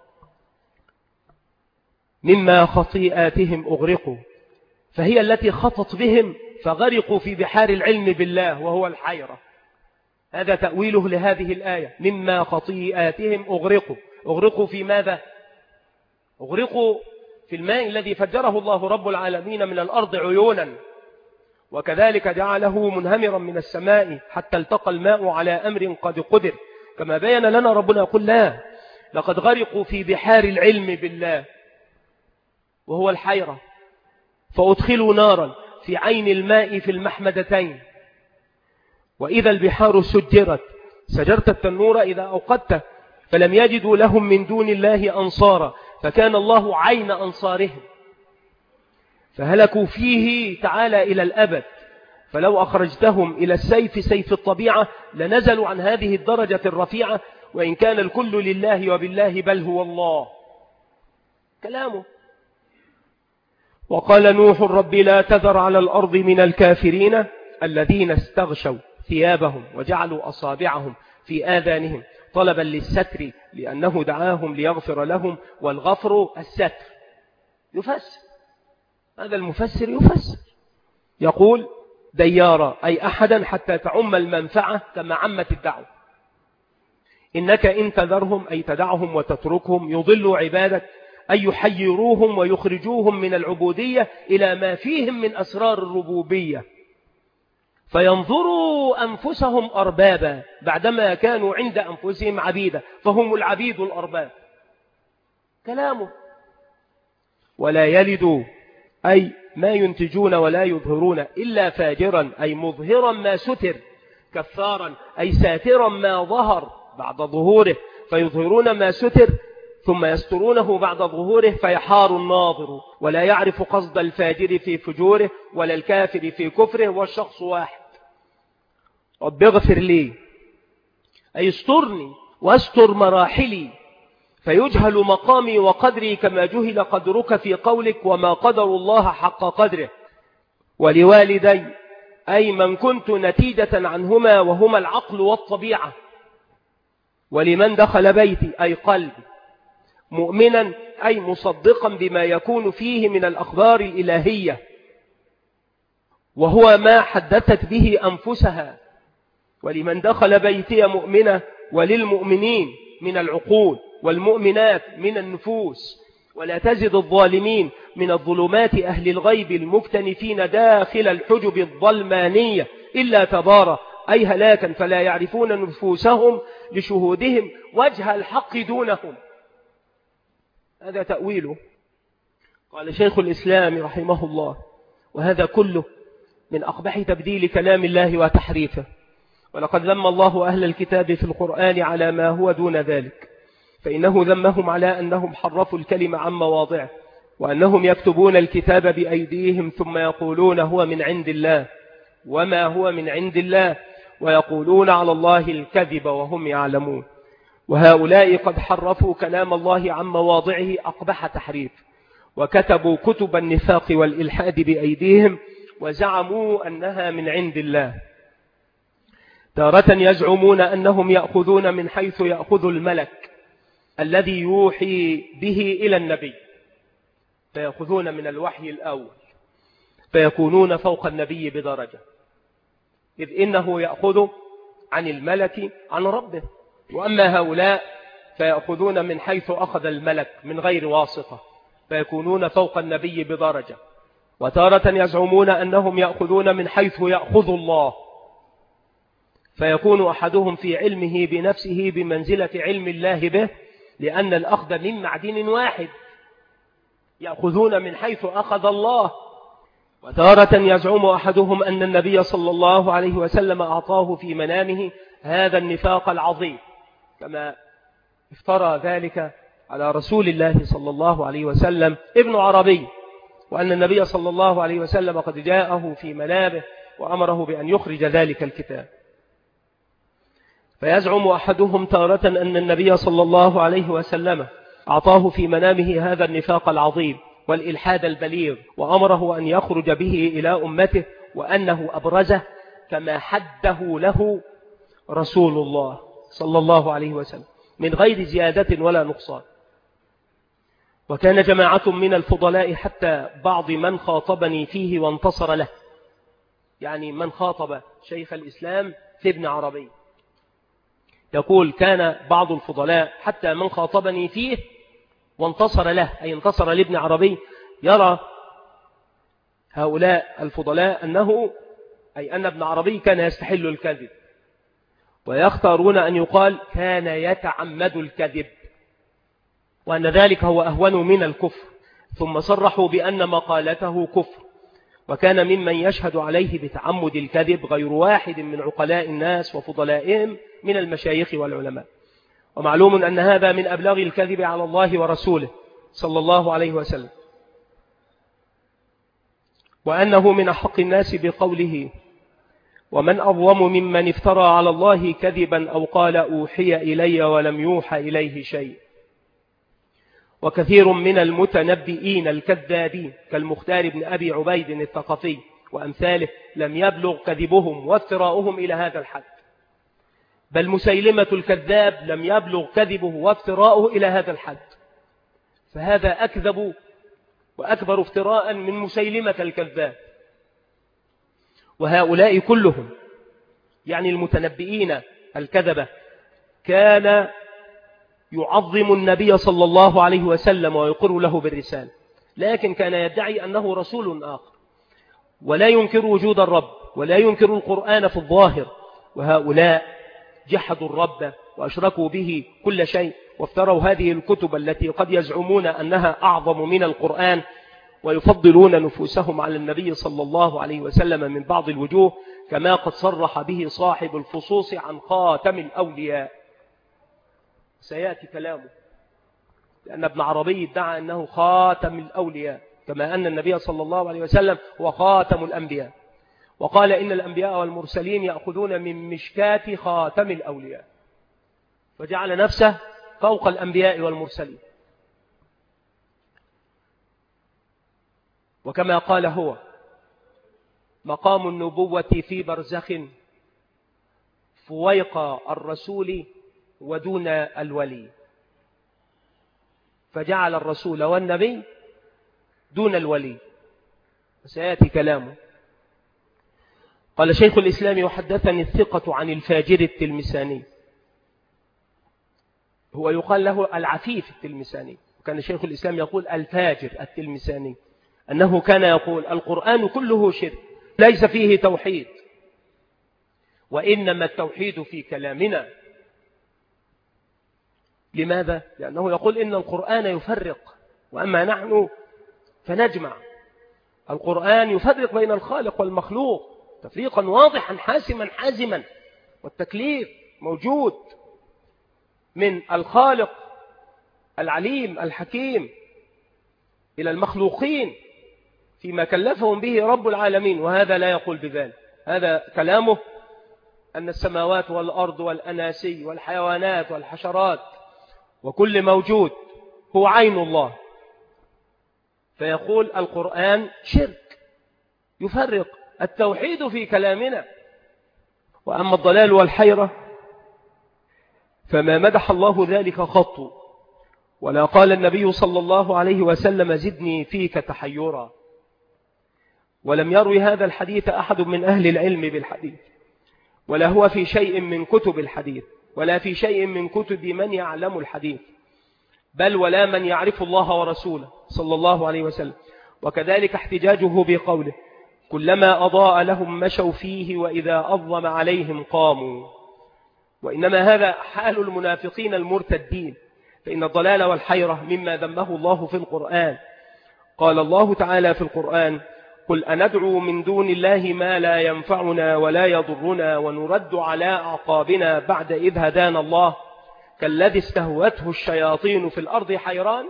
مما خطيئاتهم أغرقوا، فهي التي خطت بهم فغرقوا في بحار العلم بالله وهو الحيرة. هذا تأويله لهذه الآية، مما خطيئاتهم أغرقوا. أغرقوا في ماذا؟ أغرقوا في الماء الذي فجره الله رب العالمين من الأرض عيونا، وكذلك جعله منهمرا من السماء حتى التقى الماء على أمر قد قدر، كما بين لنا ربنا يقول لا، لقد غرقوا في بحار العلم بالله وهو الحيرة، فأدخلوا نارا في عين الماء في المحمدتين. وإذا البحار سجرت، سجرت التنور إذا أوقدته، فلم يجدوا لهم من دون الله أنصارا، فكان الله عين أنصارهم، فهلكوا فيه تعالى إلى الأبد. فلو أخرجتهم إلى السيف سيف الطبيعة لنزلوا عن هذه الدرجة الرفيعة، وإن كان الكل لله وبالله بل هو الله. كلامه. وقال نوح رب لا تذر على الأرض من الكافرين الذين استغشوا ثيابهم وجعلوا أصابعهم في آذانهم طلبا للستر، لأنه دعاهم ليغفر لهم، والغفر الستر. يفسر هذا المفسر، يفسر يقول ديارا أي أحدا حتى تعم المنفعة كما عمت الدعوة. إنك إن تذرهم أي تدعهم وتتركهم يضلوا عبادك، أي يحيروهم ويخرجوهم من العبودية إلى ما فيهم من أسرار الربوبية، فينظروا أنفسهم أربابا بعدما كانوا عند أنفسهم عبيدا، فهم العبيد الأرباب. كلامه. ولا يلدوا أي ما ينتجون ولا يظهرون إلا فاجرا أي مظهرا ما ستر، كفارا أي ساترا ما ظهر بعد ظهوره، فيظهرون ما ستر ثم يسترونه بعد ظهوره، فيحار الناظر ولا يعرف قصد الفاجر في فجوره ولا الكافر في كفره، والشخص واحد. رب اغفر لي أي استرني واستر مراحلي، فيجهل مقامي وقدري كما جهل قدرك في قولك وما قدر الله حق قدره. ولوالدي أي من كنت نتيجة عنهما وهما العقل والطبيعة. ولمن دخل بيتي أي قلبي، مؤمنا أي مصدقا بما يكون فيه من الأخبار الإلهية، وهو ما حدثت به أنفسها. ولمن دخل بيتي مؤمنة، وللمؤمنين من العقول، والمؤمنات من النفوس. ولا تزد الظالمين من الظلمات أهل الغيب المكتنفين داخل الحجب الظلمانية إلا تبارى أي هلاكا، فلا يعرفون نفوسهم لشهودهم وجه الحق دونهم. هذا تأويله. قال شيخ الإسلام رحمه الله: وهذا كله من أقبح تبديل كلام الله وتحريفه، ولقد ذم الله أهل الكتاب في القرآن على ما هو دون ذلك، فإنه ذمهم على أنهم حرفوا الكلمة عن مواضعه، وأنهم يكتبون الكتاب بأيديهم ثم يقولون هو من عند الله وما هو من عند الله، ويقولون على الله الكذب وهم يعلمون. وهؤلاء قد حرفوا كلام الله عن مواضعه أقبح تحريف، وكتبوا كتب النفاق والإلحاد بأيديهم وزعموا أنها من عند الله. تارة يزعمون أنهم يأخذون من حيث يأخذ الملك الذي يوحي به إلى النبي، فيأخذون من الوحي الأول. فيكونون فوق النبي بدرجة، إذ إنه يأخذ عن الملك عن ربه، وأما هؤلاء فيأخذون من حيث أخذ الملك من غير واسطة، فيكونون فوق النبي بدرجة. وتارة يزعمون أنهم يأخذون من حيث يأخذ الله، فيكون أحدهم في علمه بنفسه بمنزلة علم الله به، لأن الأخذ من معدن واحد، يأخذون من حيث أخذ الله. وتارة يزعم أحدهم أن النبي صلى الله عليه وسلم أعطاه في منامه هذا النفاق العظيم، كما افترى ذلك على رسول الله صلى الله عليه وسلم ابن عربي، وأن النبي صلى الله عليه وسلم قد جاءه في منامه وأمره بأن يخرج ذلك الكتاب. فيزعم أحدهم تارة أن النبي صلى الله عليه وسلم أعطاه في منامه هذا النفاق العظيم والإلحاد البليغ، وأمره أن يخرج به إلى أمته، وأنه أبرزه كما حده له رسول الله صلى الله عليه وسلم من غير زيادة ولا نقصان. وكان جماعة من الفضلاء حتى بعض من خاطبني فيه وانتصر له، يعني من خاطب شيخ الإسلام في ابن عربي، يقول كان بعض الفضلاء حتى من خاطبني فيه وانتصر له، أي انتصر لابن عربي، يرى هؤلاء الفضلاء أنه أي أن ابن عربي كان يستحل الكذب، ويختارون أن يقال كان يتعمد الكذب، وأن ذلك هو أهون من الكفر، ثم صرحوا بأن مقالته كفر. وكان ممن يشهد عليه بتعمد الكذب غير واحد من عقلاء الناس وفضلائهم من المشايخ والعلماء. ومعلوم أن هذا من أبلغ الكذب على الله ورسوله صلى الله عليه وسلم، وأنه من أحق الناس بقوله ومن أظلم ممن افترى على الله كذبا أو قال أوحي إلي ولم يوحى إليه شيء. وكثير من المتنبئين الكذابين كالمختار بن أبي عبيد الثقفي وأمثاله لم يبلغ كذبهم وافتراؤهم إلى هذا الحد، بل مسيلمة الكذاب لم يبلغ كذبه وافتراؤه إلى هذا الحد، فهذا أكذب وأكبر افتراء من مسيلمة الكذاب. وهؤلاء كلهم يعني المتنبئين الكذبة كان يعظم النبي صلى الله عليه وسلم ويقر له بالرسالة، لكن كان يدعي أنه رسول آخر، ولا ينكر وجود الرب ولا ينكر القرآن في الظاهر. وهؤلاء جحدوا الرب وأشركوا به كل شيء، وافتروا هذه الكتب التي قد يزعمون أنها أعظم من القرآن، ويفضلون نفوسهم على النبي صلى الله عليه وسلم من بعض الوجوه، كما قد صرح به صاحب الفصوص عن خاتم الأولياء. سيأتي كلامه، لأن ابن عربي ادعى أنه خاتم الأولياء، كما أن النبي صلى الله عليه وسلم هو خاتم الأنبياء، وقال إن الأنبياء والمرسلين يأخذون من مشكاة خاتم الأولياء، فجعل نفسه فوق الأنبياء والمرسلين. وكما قال هو مقام النبوة في برزخ فويق الرسول ودون الولي، فجعل الرسول والنبي دون الولي، سيأتي كلامه. قال شيخ الإسلام يحدثني الثقة عن الفاجر التلمساني، هو يقال له العفيف التلمساني، وكان شيخ الإسلام يقول الفاجر التلمساني، أنه كان يقول القرآن كله شرك ليس فيه توحيد، وإنما التوحيد في كلامنا. لماذا؟ لأنه يقول إن القرآن يفرق، وأما نحن فنجمع. القرآن يفرق بين الخالق والمخلوق تفريقا واضحا حاسما حازما، والتكليف موجود من الخالق العليم الحكيم إلى المخلوقين فيما كلفهم به رب العالمين، وهذا لا يقول بذلك. هذا كلامه أن السماوات والأرض والأناسي والحيوانات والحشرات وكل موجود هو عين الله، فيقول القرآن شرك يفرق، التوحيد في كلامنا. وأما الضلال والحيرة فما مدح الله ذلك خط، ولا قال النبي صلى الله عليه وسلم زدني فيك تحيرا. ولم يروي هذا الحديث أحد من أهل العلم بالحديث، ولا هو في شيء من كتب الحديث، ولا في شيء من كتب من يعلم الحديث، بل ولا من يعرف الله ورسوله صلى الله عليه وسلم. وكذلك احتجاجه بقوله كلما أضاء لهم مشوا فيه وإذا أظلم عليهم قاموا. وإنما هذا حال المنافقين المرتدين، فإن الضلال والحيرة مما ذمه الله في القرآن. قال الله تعالى في القرآن قل أندعو من دون الله ما لا ينفعنا ولا يضرنا ونرد على أعقابنا بعد إذ هدانا الله كالذي استهوته الشياطين في الأرض حيران.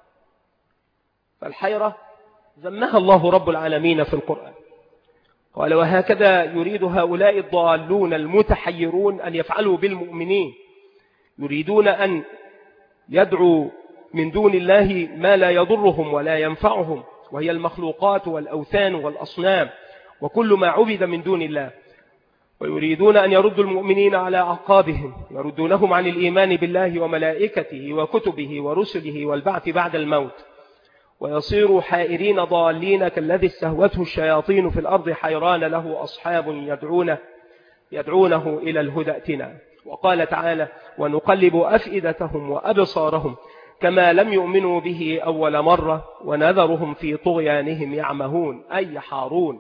فالحيرة ذمها الله رب العالمين في القرآن. قال وهكذا يريد هؤلاء الضالون المتحيرون أن يفعلوا بالمؤمنين، يريدون أن يدعوا من دون الله ما لا يضرهم ولا ينفعهم، وهي المخلوقات والأوثان والأصنام وكل ما عبد من دون الله، ويريدون أن يردوا المؤمنين على أعقابهم، يردونهم عن الإيمان بالله وملائكته وكتبه ورسله والبعث بعد الموت، ويصيروا حائرين ضالين كالذي استهوته الشياطين في الأرض حيران له أصحاب يدعونه, يدعونه إلى الهدى ائتنا. وقال تعالى ونقلب أفئدتهم وأبصارهم كما لم يؤمنوا به أول مرة ونذرهم في طغيانهم يعمهون أي يحارون.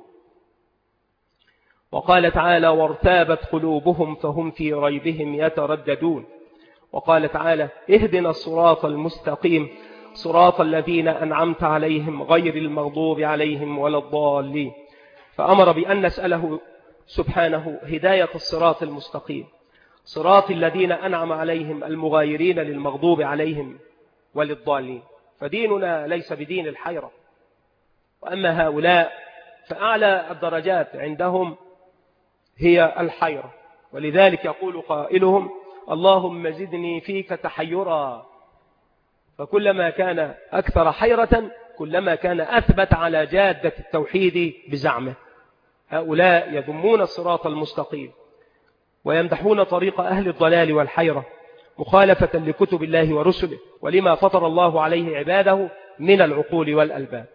وقال تعالى وارتابت قلوبهم فهم في ريبهم يترددون. وقال تعالى اهدنا الصراط المستقيم صراط الذين أنعمت عليهم غير المغضوب عليهم ولا الضالين. فأمر بأن نسأله سبحانه هداية الصراط المستقيم، صراط الذين أنعم عليهم المغايرين للمغضوب عليهم وللضالين. فديننا ليس بدين الحيرة. وأما هؤلاء فأعلى الدرجات عندهم هي الحيرة، ولذلك يقول قائلهم اللهم زدني فيك تحيرا، فكلما كان أكثر حيرة كلما كان أثبت على جادة التوحيد بزعمه. هؤلاء يذمون الصراط المستقيم ويمدحون طريق أهل الضلال والحيرة مخالفة لكتب الله ورسله ولما فطر الله عليه عباده من العقول والألباب.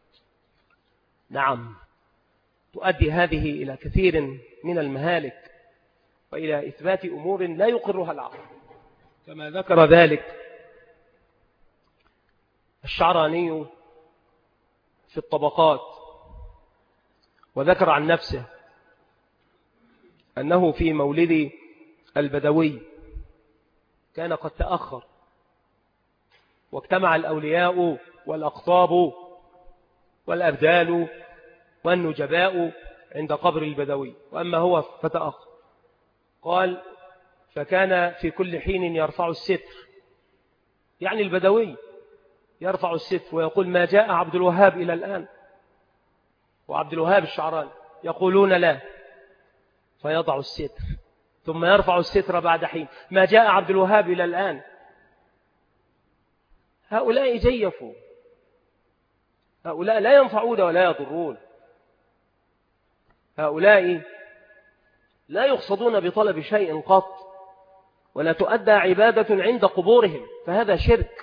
نعم، تؤدي هذه إلى كثير من المهالك وإلى إثبات أمور لا يقرها العقل، كما ذكر ذلك الشعراني في الطبقات، وذكر عن نفسه أنه في مولد البدوي كان قد تأخر، واجتمع الأولياء والأقطاب والأبدال والنجباء عند قبر البدوي، وأما هو فتأخر. قال فكان في كل حين يرفع الستر، يعني البدوي يرفع الستر ويقول ما جاء عبد الوهاب إلى الآن، وعبد الوهاب الشعراني يقولون لا، فيضع الستر ثم يرفع الستر بعد حين ما جاء عبد الوهاب إلى الآن. هؤلاء جيفوا، هؤلاء لا ينفعون ولا يضرون، هؤلاء لا يقصدون بطلب شيء قط، ولا تؤدى عبادة عند قبورهم، فهذا شرك،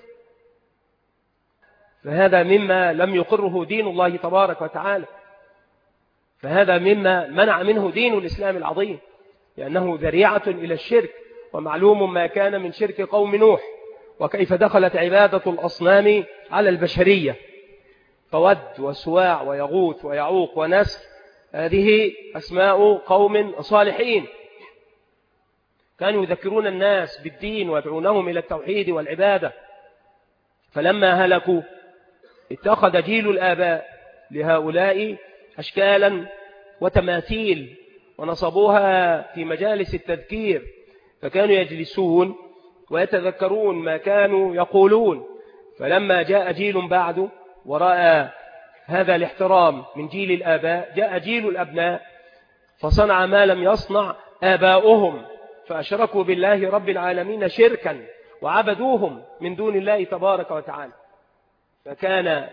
فهذا مما لم يقره دين الله تبارك وتعالى، فهذا مما منع منه دين الإسلام العظيم، لأنه ذريعة إلى الشرك. ومعلوم ما كان من شرك قوم نوح، وكيف دخلت عبادة الأصنام على البشرية، فود وسواع ويغوث ويعوق ونسر، هذه أسماء قوم صالحين كانوا يذكرون الناس بالدين ويدعونهم إلى التوحيد والعبادة. فلما هلكوا اتخذ جيل الآباء لهؤلاء أشكالا وتماثيل ونصبوها في مجالس التذكير، فكانوا يجلسون ويتذكرون ما كانوا يقولون. فلما جاء جيل بعده ورأى هذا الاحترام من جيل الآباء، جاء جيل الأبناء فصنع ما لم يصنع آباؤهم، فأشركوا بالله رب العالمين شركا وعبدوهم من دون الله تبارك وتعالى. فكان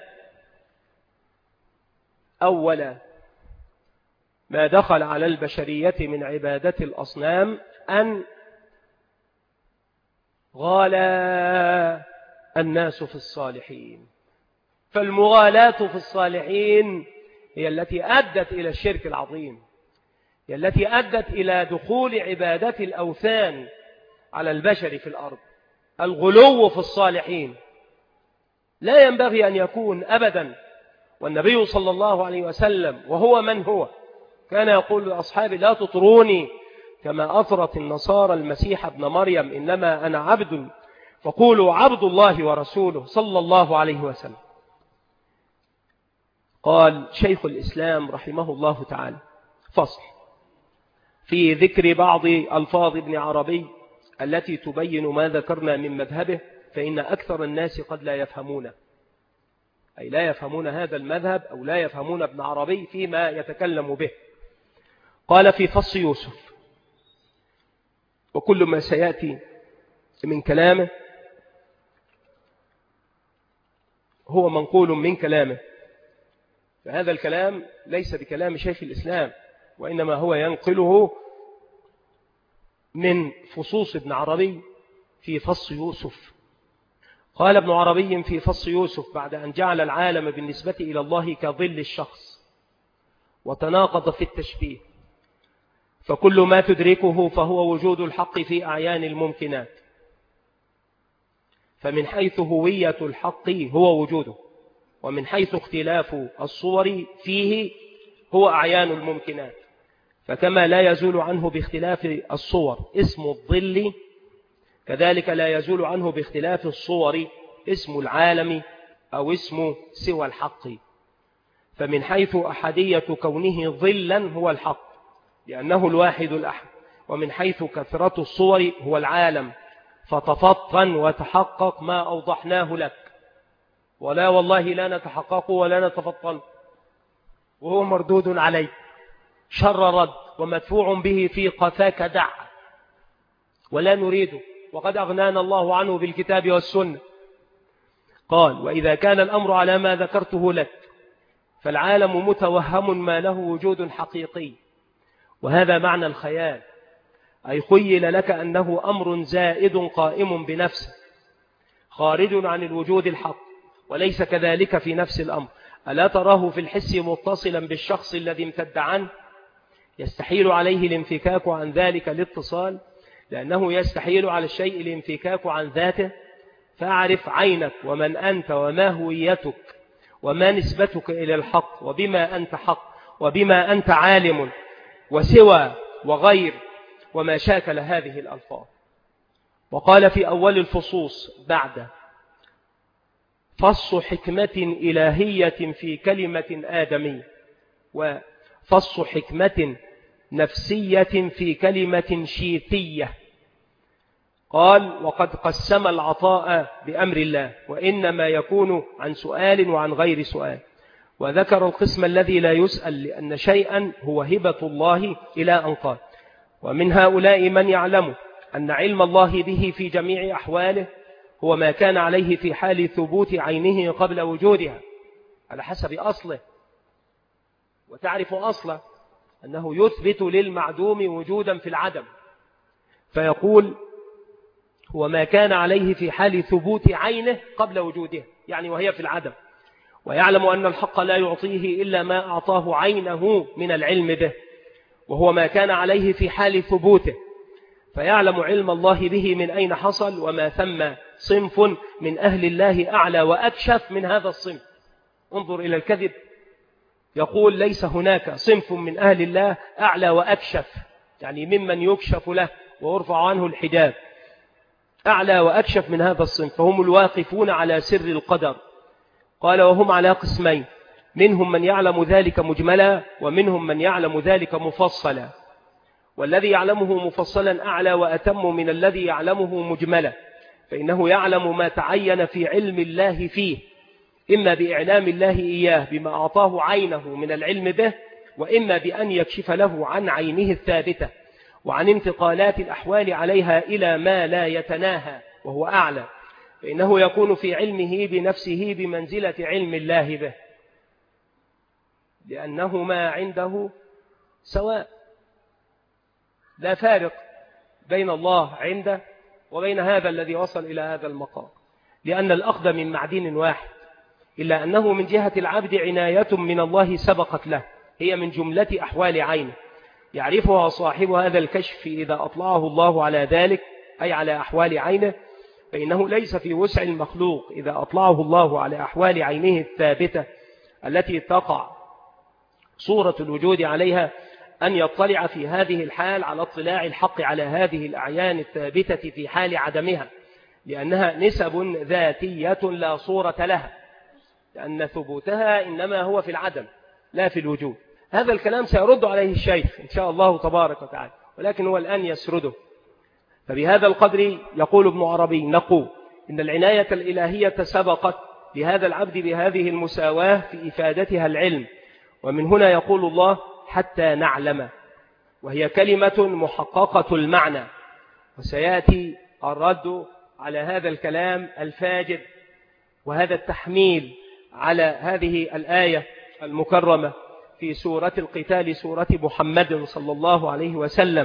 أول ما دخل على البشرية من عبادة الأصنام أن غالى الناس في الصالحين. فالمغالاة في الصالحين هي التي أدت إلى الشرك العظيم، هي التي أدت إلى دخول عبادة الأوثان على البشر في الأرض. الغلو في الصالحين لا ينبغي أن يكون أبدا. والنبي صلى الله عليه وسلم وهو من هو كان يقول لأصحابه لا تطروني كما أطرت النصارى المسيح ابن مريم، إنما أنا عبد فقولوا عبد الله ورسوله صلى الله عليه وسلم. قال شيخ الإسلام رحمه الله تعالى فصل في ذكر بعض ألفاظ ابن عربي التي تبين ما ذكرنا من مذهبه، فإن أكثر الناس قد لا يفهمون، أي لا يفهمون هذا المذهب أو لا يفهمون ابن عربي فيما يتكلم به. قال في فصل يوسف: وكل ما سيأتي من كلامه هو منقول من كلامه، فهذا الكلام ليس بكلام شيخ الإسلام، وإنما هو ينقله من فصوص ابن عربي في فصل يوسف. قال ابن عربي في فصل يوسف: بعد أن جعل العالم بالنسبة إلى الله كظل الشخص وتناقض في التشبيه، فكل ما تدركه فهو وجود الحق في أعيان الممكنات، فمن حيث هوية الحق هو وجوده، ومن حيث اختلاف الصور فيه هو أعيان الممكنات. فكما لا يزول عنه باختلاف الصور اسم الظل، كذلك لا يزول عنه باختلاف الصور اسم العالم أو اسم سوى الحق. فمن حيث أحدية كونه ظلا هو الحق لأنه الواحد الأحد، ومن حيث كثرة الصور هو العالم. فتفطن وتحقق ما أوضحناه لك، ولا والله لا نتحقق ولا نتفطن، وهو مردود عليه شر رد ومدفوع به في قفاك دع، ولا نريده وقد أغنانا الله عنه بالكتاب والسنة. قال: وإذا كان الأمر على ما ذكرته لك فالعالم متوهم ما له وجود حقيقي، وهذا معنى الخيال، أي خيل لك أنه أمر زائد قائم بنفسه خارج عن الوجود الحق، وليس كذلك في نفس الأمر. ألا تراه في الحس متصلا بالشخص الذي امتد عنه؟ يستحيل عليه الانفكاك عن ذلك الاتصال، لأنه يستحيل على الشيء الانفكاك عن ذاته. فاعرف عينك ومن أنت وما هويتك وما نسبتك إلى الحق، وبما أنت حق، وبما أنت عالم، وسوى وغير، وما شاكل هذه الألفاظ. وقال في أول الفصوص بعد: فص حكمة إلهية في كلمة آدمية، وفص حكمة نفسية في كلمة شيثية. قال: وقد قسم العطاء بأمر الله، وإنما يكون عن سؤال وعن غير سؤال. وذكر القسم الذي لا يسأل، لأن شيئا هو هبة الله إلى أن قال: ومن هؤلاء من يعلم أن علم الله به في جميع أحواله هو ما كان عليه في حال ثبوت عينه قبل وجودها، على حسب أصله. وتعرف أصله أنه يثبت للمعدوم وجودا في العدم، فيقول: هو ما كان عليه في حال ثبوت عينه قبل وجودها، يعني وهي في العدم. ويعلم أن الحق لا يعطيه إلا ما أعطاه عينه من العلم به، وهو ما كان عليه في حال ثبوته. فيعلم علم الله به من أين حصل، وما ثم صنف من أهل الله أعلى وأكشف من هذا الصنف. انظر إلى الكذب، يقول: ليس هناك صنف من أهل الله أعلى وأكشف، يعني ممن يكشف له ويرفع عنه الحجاب، أعلى وأكشف من هذا الصنف، فهم الواقفون على سر القدر. قال: وهم على قسمين، منهم من يعلم ذلك مجملا، ومنهم من يعلم ذلك مفصلا. والذي يعلمه مفصلا أعلى وأتم من الذي يعلمه مجملا، فإنه يعلم ما تعين في علم الله فيه، إما بإعلام الله إياه بما أعطاه عينه من العلم به، وإما بأن يكشف له عن عينه الثابتة وعن انتقالات الأحوال عليها إلى ما لا يتناهى وهو أعلى، فإنه يكون في علمه بنفسه بمنزلة علم الله به، لأنهما عنده سواء، لا فارق بين الله عنده وبين هذا الذي وصل إلى هذا المقام، لأن الأخذ من معدن واحد إلا أنه من جهة العبد عناية من الله سبقت له، هي من جملة أحوال عينه يعرفها صاحب هذا الكشف إذا أطلعه الله على ذلك، أي على أحوال عينه، فإنه ليس في وسع المخلوق إذا أطلعه الله على أحوال عينه الثابتة التي تقع صورة الوجود عليها أن يطلع في هذه الحال على اطلاع الحق على هذه الأعيان الثابتة في حال عدمها، لأنها نسب ذاتية لا صورة لها، لأن ثبوتها إنما هو في العدم لا في الوجود. هذا الكلام سيرد عليه الشيخ إن شاء الله تبارك وتعالى، ولكن هو الآن يسرده. فبهذا القدر يقول ابن عربي نقول إن العناية الإلهية سبقت لهذا العبد بهذه المساواة في إفادتها العلم، ومن هنا يقول الله حتى نعلم، وهي كلمة محققة المعنى، وسيأتي الرد على هذا الكلام الفاجر وهذا التحميل على هذه الآية المكرمة في سورة القتال، سورة محمد صلى الله عليه وسلم.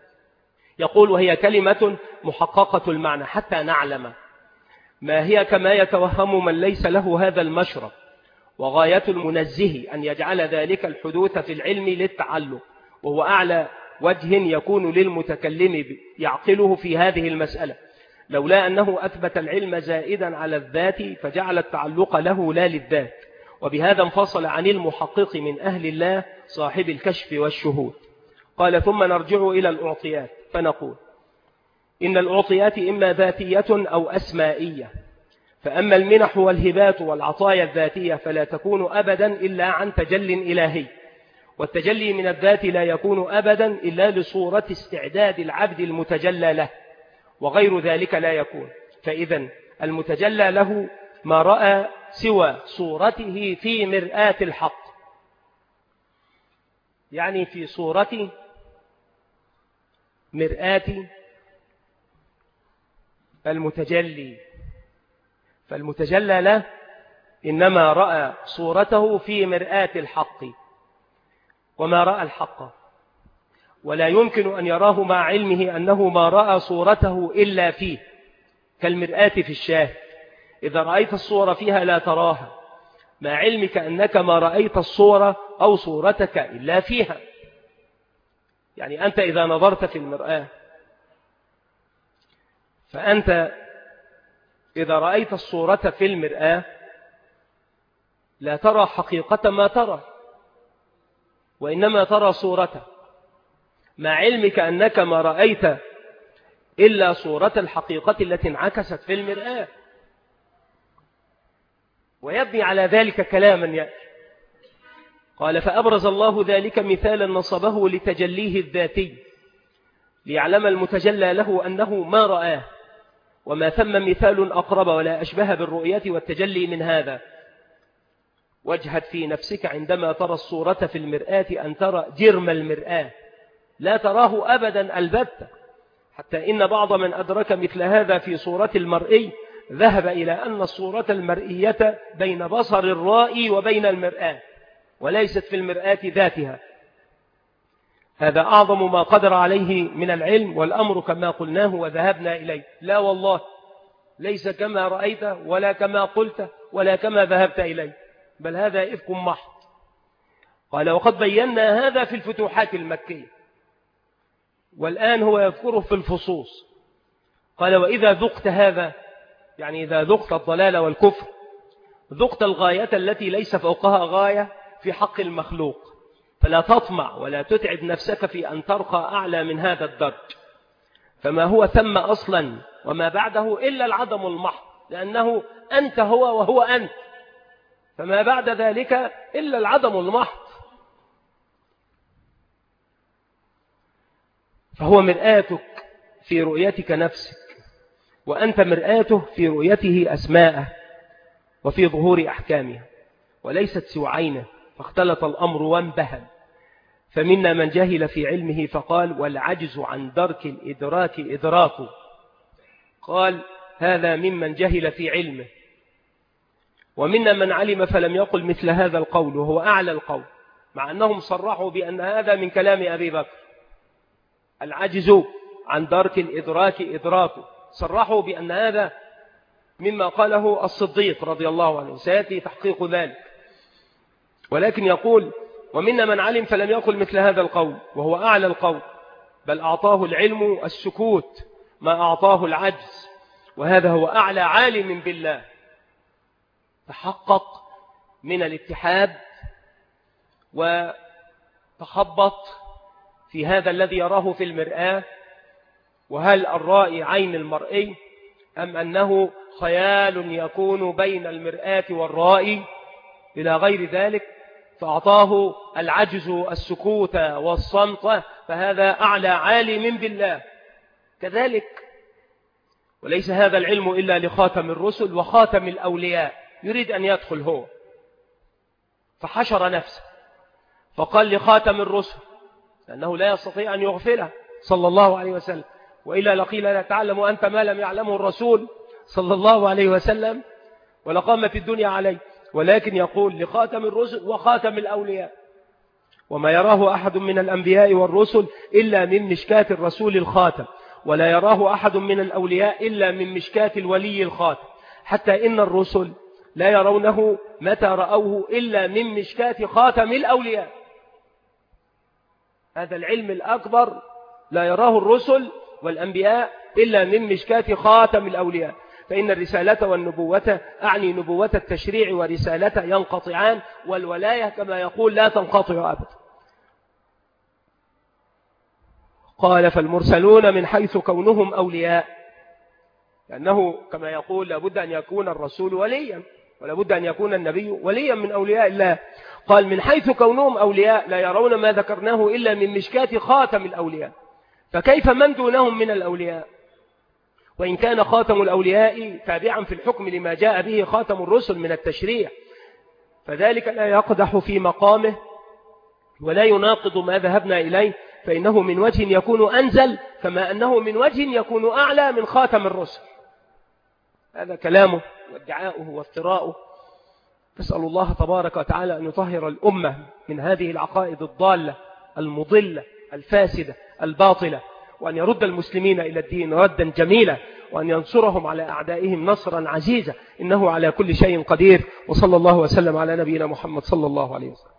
يقول وهي كلمة محققة المعنى حتى نعلم، ما هي كما يتوهم من ليس له هذا المشرب، وغاية المنزه أن يجعل ذلك الحدوث في العلم للتعلق، وهو أعلى وجه يكون للمتكلم يعقله في هذه المسألة، لولا أنه أثبت العلم زائدا على الذات فجعل التعلق له لا للذات، وبهذا انفصل عن المحقق من أهل الله صاحب الكشف والشهود. قال ثم نرجع إلى الأعطيات فنقول إن الأعطيات إما ذاتية أو أسمائية، فأما المنح والهبات والعطايا الذاتية فلا تكون أبدا إلا عن تجل إلهي، والتجلي من الذات لا يكون أبدا إلا لصورة استعداد العبد المتجلى له، وغير ذلك لا يكون. فإذا المتجلى له ما رأى سوى صورته في مرآة الحق، يعني في صورة مرآة المتجلي، فالمتجلى له إنما رأى صورته في مرآة الحق، وما رأى الحق، ولا يمكن أن يراه مع علمه أنه ما رأى صورته إلا فيه، كالمرآة في الشاهد، إذا رأيت الصورة فيها لا تراها، مع علمك أنك ما رأيت الصورة أو صورتك إلا فيها. يعني أنت إذا نظرت في المرآة فأنت إذا رأيت الصورة في المرآة لا ترى حقيقة ما ترى، وإنما ترى صورته، مع علمك أنك ما رأيت إلا صورة الحقيقة التي انعكست في المرآة. ويبني على ذلك كلاما يأتي، قال فأبرز الله ذلك مثالا نصبه لتجليه الذاتي، ليعلم المتجلى له أنه ما رآه، وما ثم مثال أقرب ولا أشبه بالرؤية والتجلي من هذا. واجهد في نفسك عندما ترى الصورة في المرآة أن ترى جرم المرآة، لا تراه أبدا البتة، حتى إن بعض من أدرك مثل هذا في صورة المرئي ذهب إلى أن الصورة المرئية بين بصر الرائي وبين المرآة، وليست في المرآة ذاتها. هذا أعظم ما قدر عليه من العلم، والأمر كما قلناه وذهبنا إليه، لا والله ليس كما رأيت ولا كما قلت ولا كما ذهبت إليه، بل هذا إفك محض. قال وقد بينا هذا في الفتوحات المكية، والآن هو يذكره في الفصوص. قال وإذا ذقت هذا، يعني إذا ذقت الضلال والكفر، ذقت الغاية التي ليس فوقها غاية في حق المخلوق، فلا تطمع ولا تتعب نفسك في أن ترقى أعلى من هذا الدرج، فما هو ثم أصلا وما بعده إلا العدم المحض، لأنه أنت هو وهو أنت، فما بعد ذلك إلا العدم المحض. فهو مرآتك في رؤيتك نفسك، وأنت مرآته في رؤيته أسماءه وفي ظهور أحكامها، وليست سوى عينه، فاختلط الأمر وانبهم. فمنا من جهل في علمه فقال والعجز عن درك الإدراك إدراكه، قال هذا ممن جهل في علمه. ومنا من علم فلم يقل مثل هذا القول، وهو أعلى القول، مع أنهم صرحوا بأن هذا من كلام أبي بكر، العجز عن درك الإدراك إدراكه، صرحوا بأن هذا مما قاله الصديق رضي الله عنه، سيأتي تحقيق ذلك. ولكن يقول: ومنا من علم فلم يقل مثل هذا القول، وهو أعلى القول، بل أعطاه العلم السكوت ما أعطاه العجز، وهذا هو أعلى عالم بالله. تحقق من الاتحاد وتخبط في هذا الذي يراه في المرآة، وهل الرائي عين المرئي أم أنه خيال يكون بين المرآة والرائي إلى غير ذلك، فأعطاه العجز السكوت والصمت، فهذا أعلى عالم بالله. كذلك وليس هذا العلم إلا لخاتم الرسل وخاتم الأولياء، يريد أن يدخل هو فحشر نفسه فقال لخاتم الرسل، لأنه لا يستطيع أن يغفله صلى الله عليه وسلم، وإلا لقيل لا تعلم أنت ما لم يعلمه الرسول صلى الله عليه وسلم ولقامت الدنيا عليه. ولكن يقول لخاتم الرسل وخاتم الأولياء، وما يراه أحد من الأنبياء والرسل إلا من مشكاة الرسول الخاتم، ولا يراه أحد من الأولياء إلا من مشكاة الولي الخاتم، حتى إن الرسل لا يرونه متى رأوه إلا من مشكاة خاتم الأولياء. هذا العلم الأكبر لا يراه الرسل والأنبياء إلا من مشكاة خاتم الأولياء. فإن الرسالة والنبوة أعني نبوة التشريع ورسالة ينقطعان، والولاية كما يقول لا تنقطع أبدا. قال: فالمرسلون من حيث كونهم أولياء، لأنه كما يقول لابد أن يكون الرسول وليا، ولابد أن يكون النبي وليا من أولياء الله. قال: من حيث كونهم أولياء لا يرون ما ذكرناه إلا من مشكاة خاتم الأولياء، فكيف من دونهم من الأولياء؟ وإن كان خاتم الأولياء تابعا في الحكم لما جاء به خاتم الرسل من التشريع، فذلك لا يقدح في مقامه ولا يناقض ما ذهبنا إليه، فإنه من وجه يكون أنزل، كما أنه من وجه يكون أعلى من خاتم الرسل. هذا كلامه وادعاؤه وافتراؤه. نسأل الله تبارك وتعالى أن يطهر الأمة من هذه العقائد الضالة المضلة الفاسدة الباطلة، وأن يرد المسلمين إلى الدين ردا جميلا، وأن ينصرهم على أعدائهم نصرا عزيزا، إنه على كل شيء قدير. وصلى الله وسلم على نبينا محمد صلى الله عليه وسلم.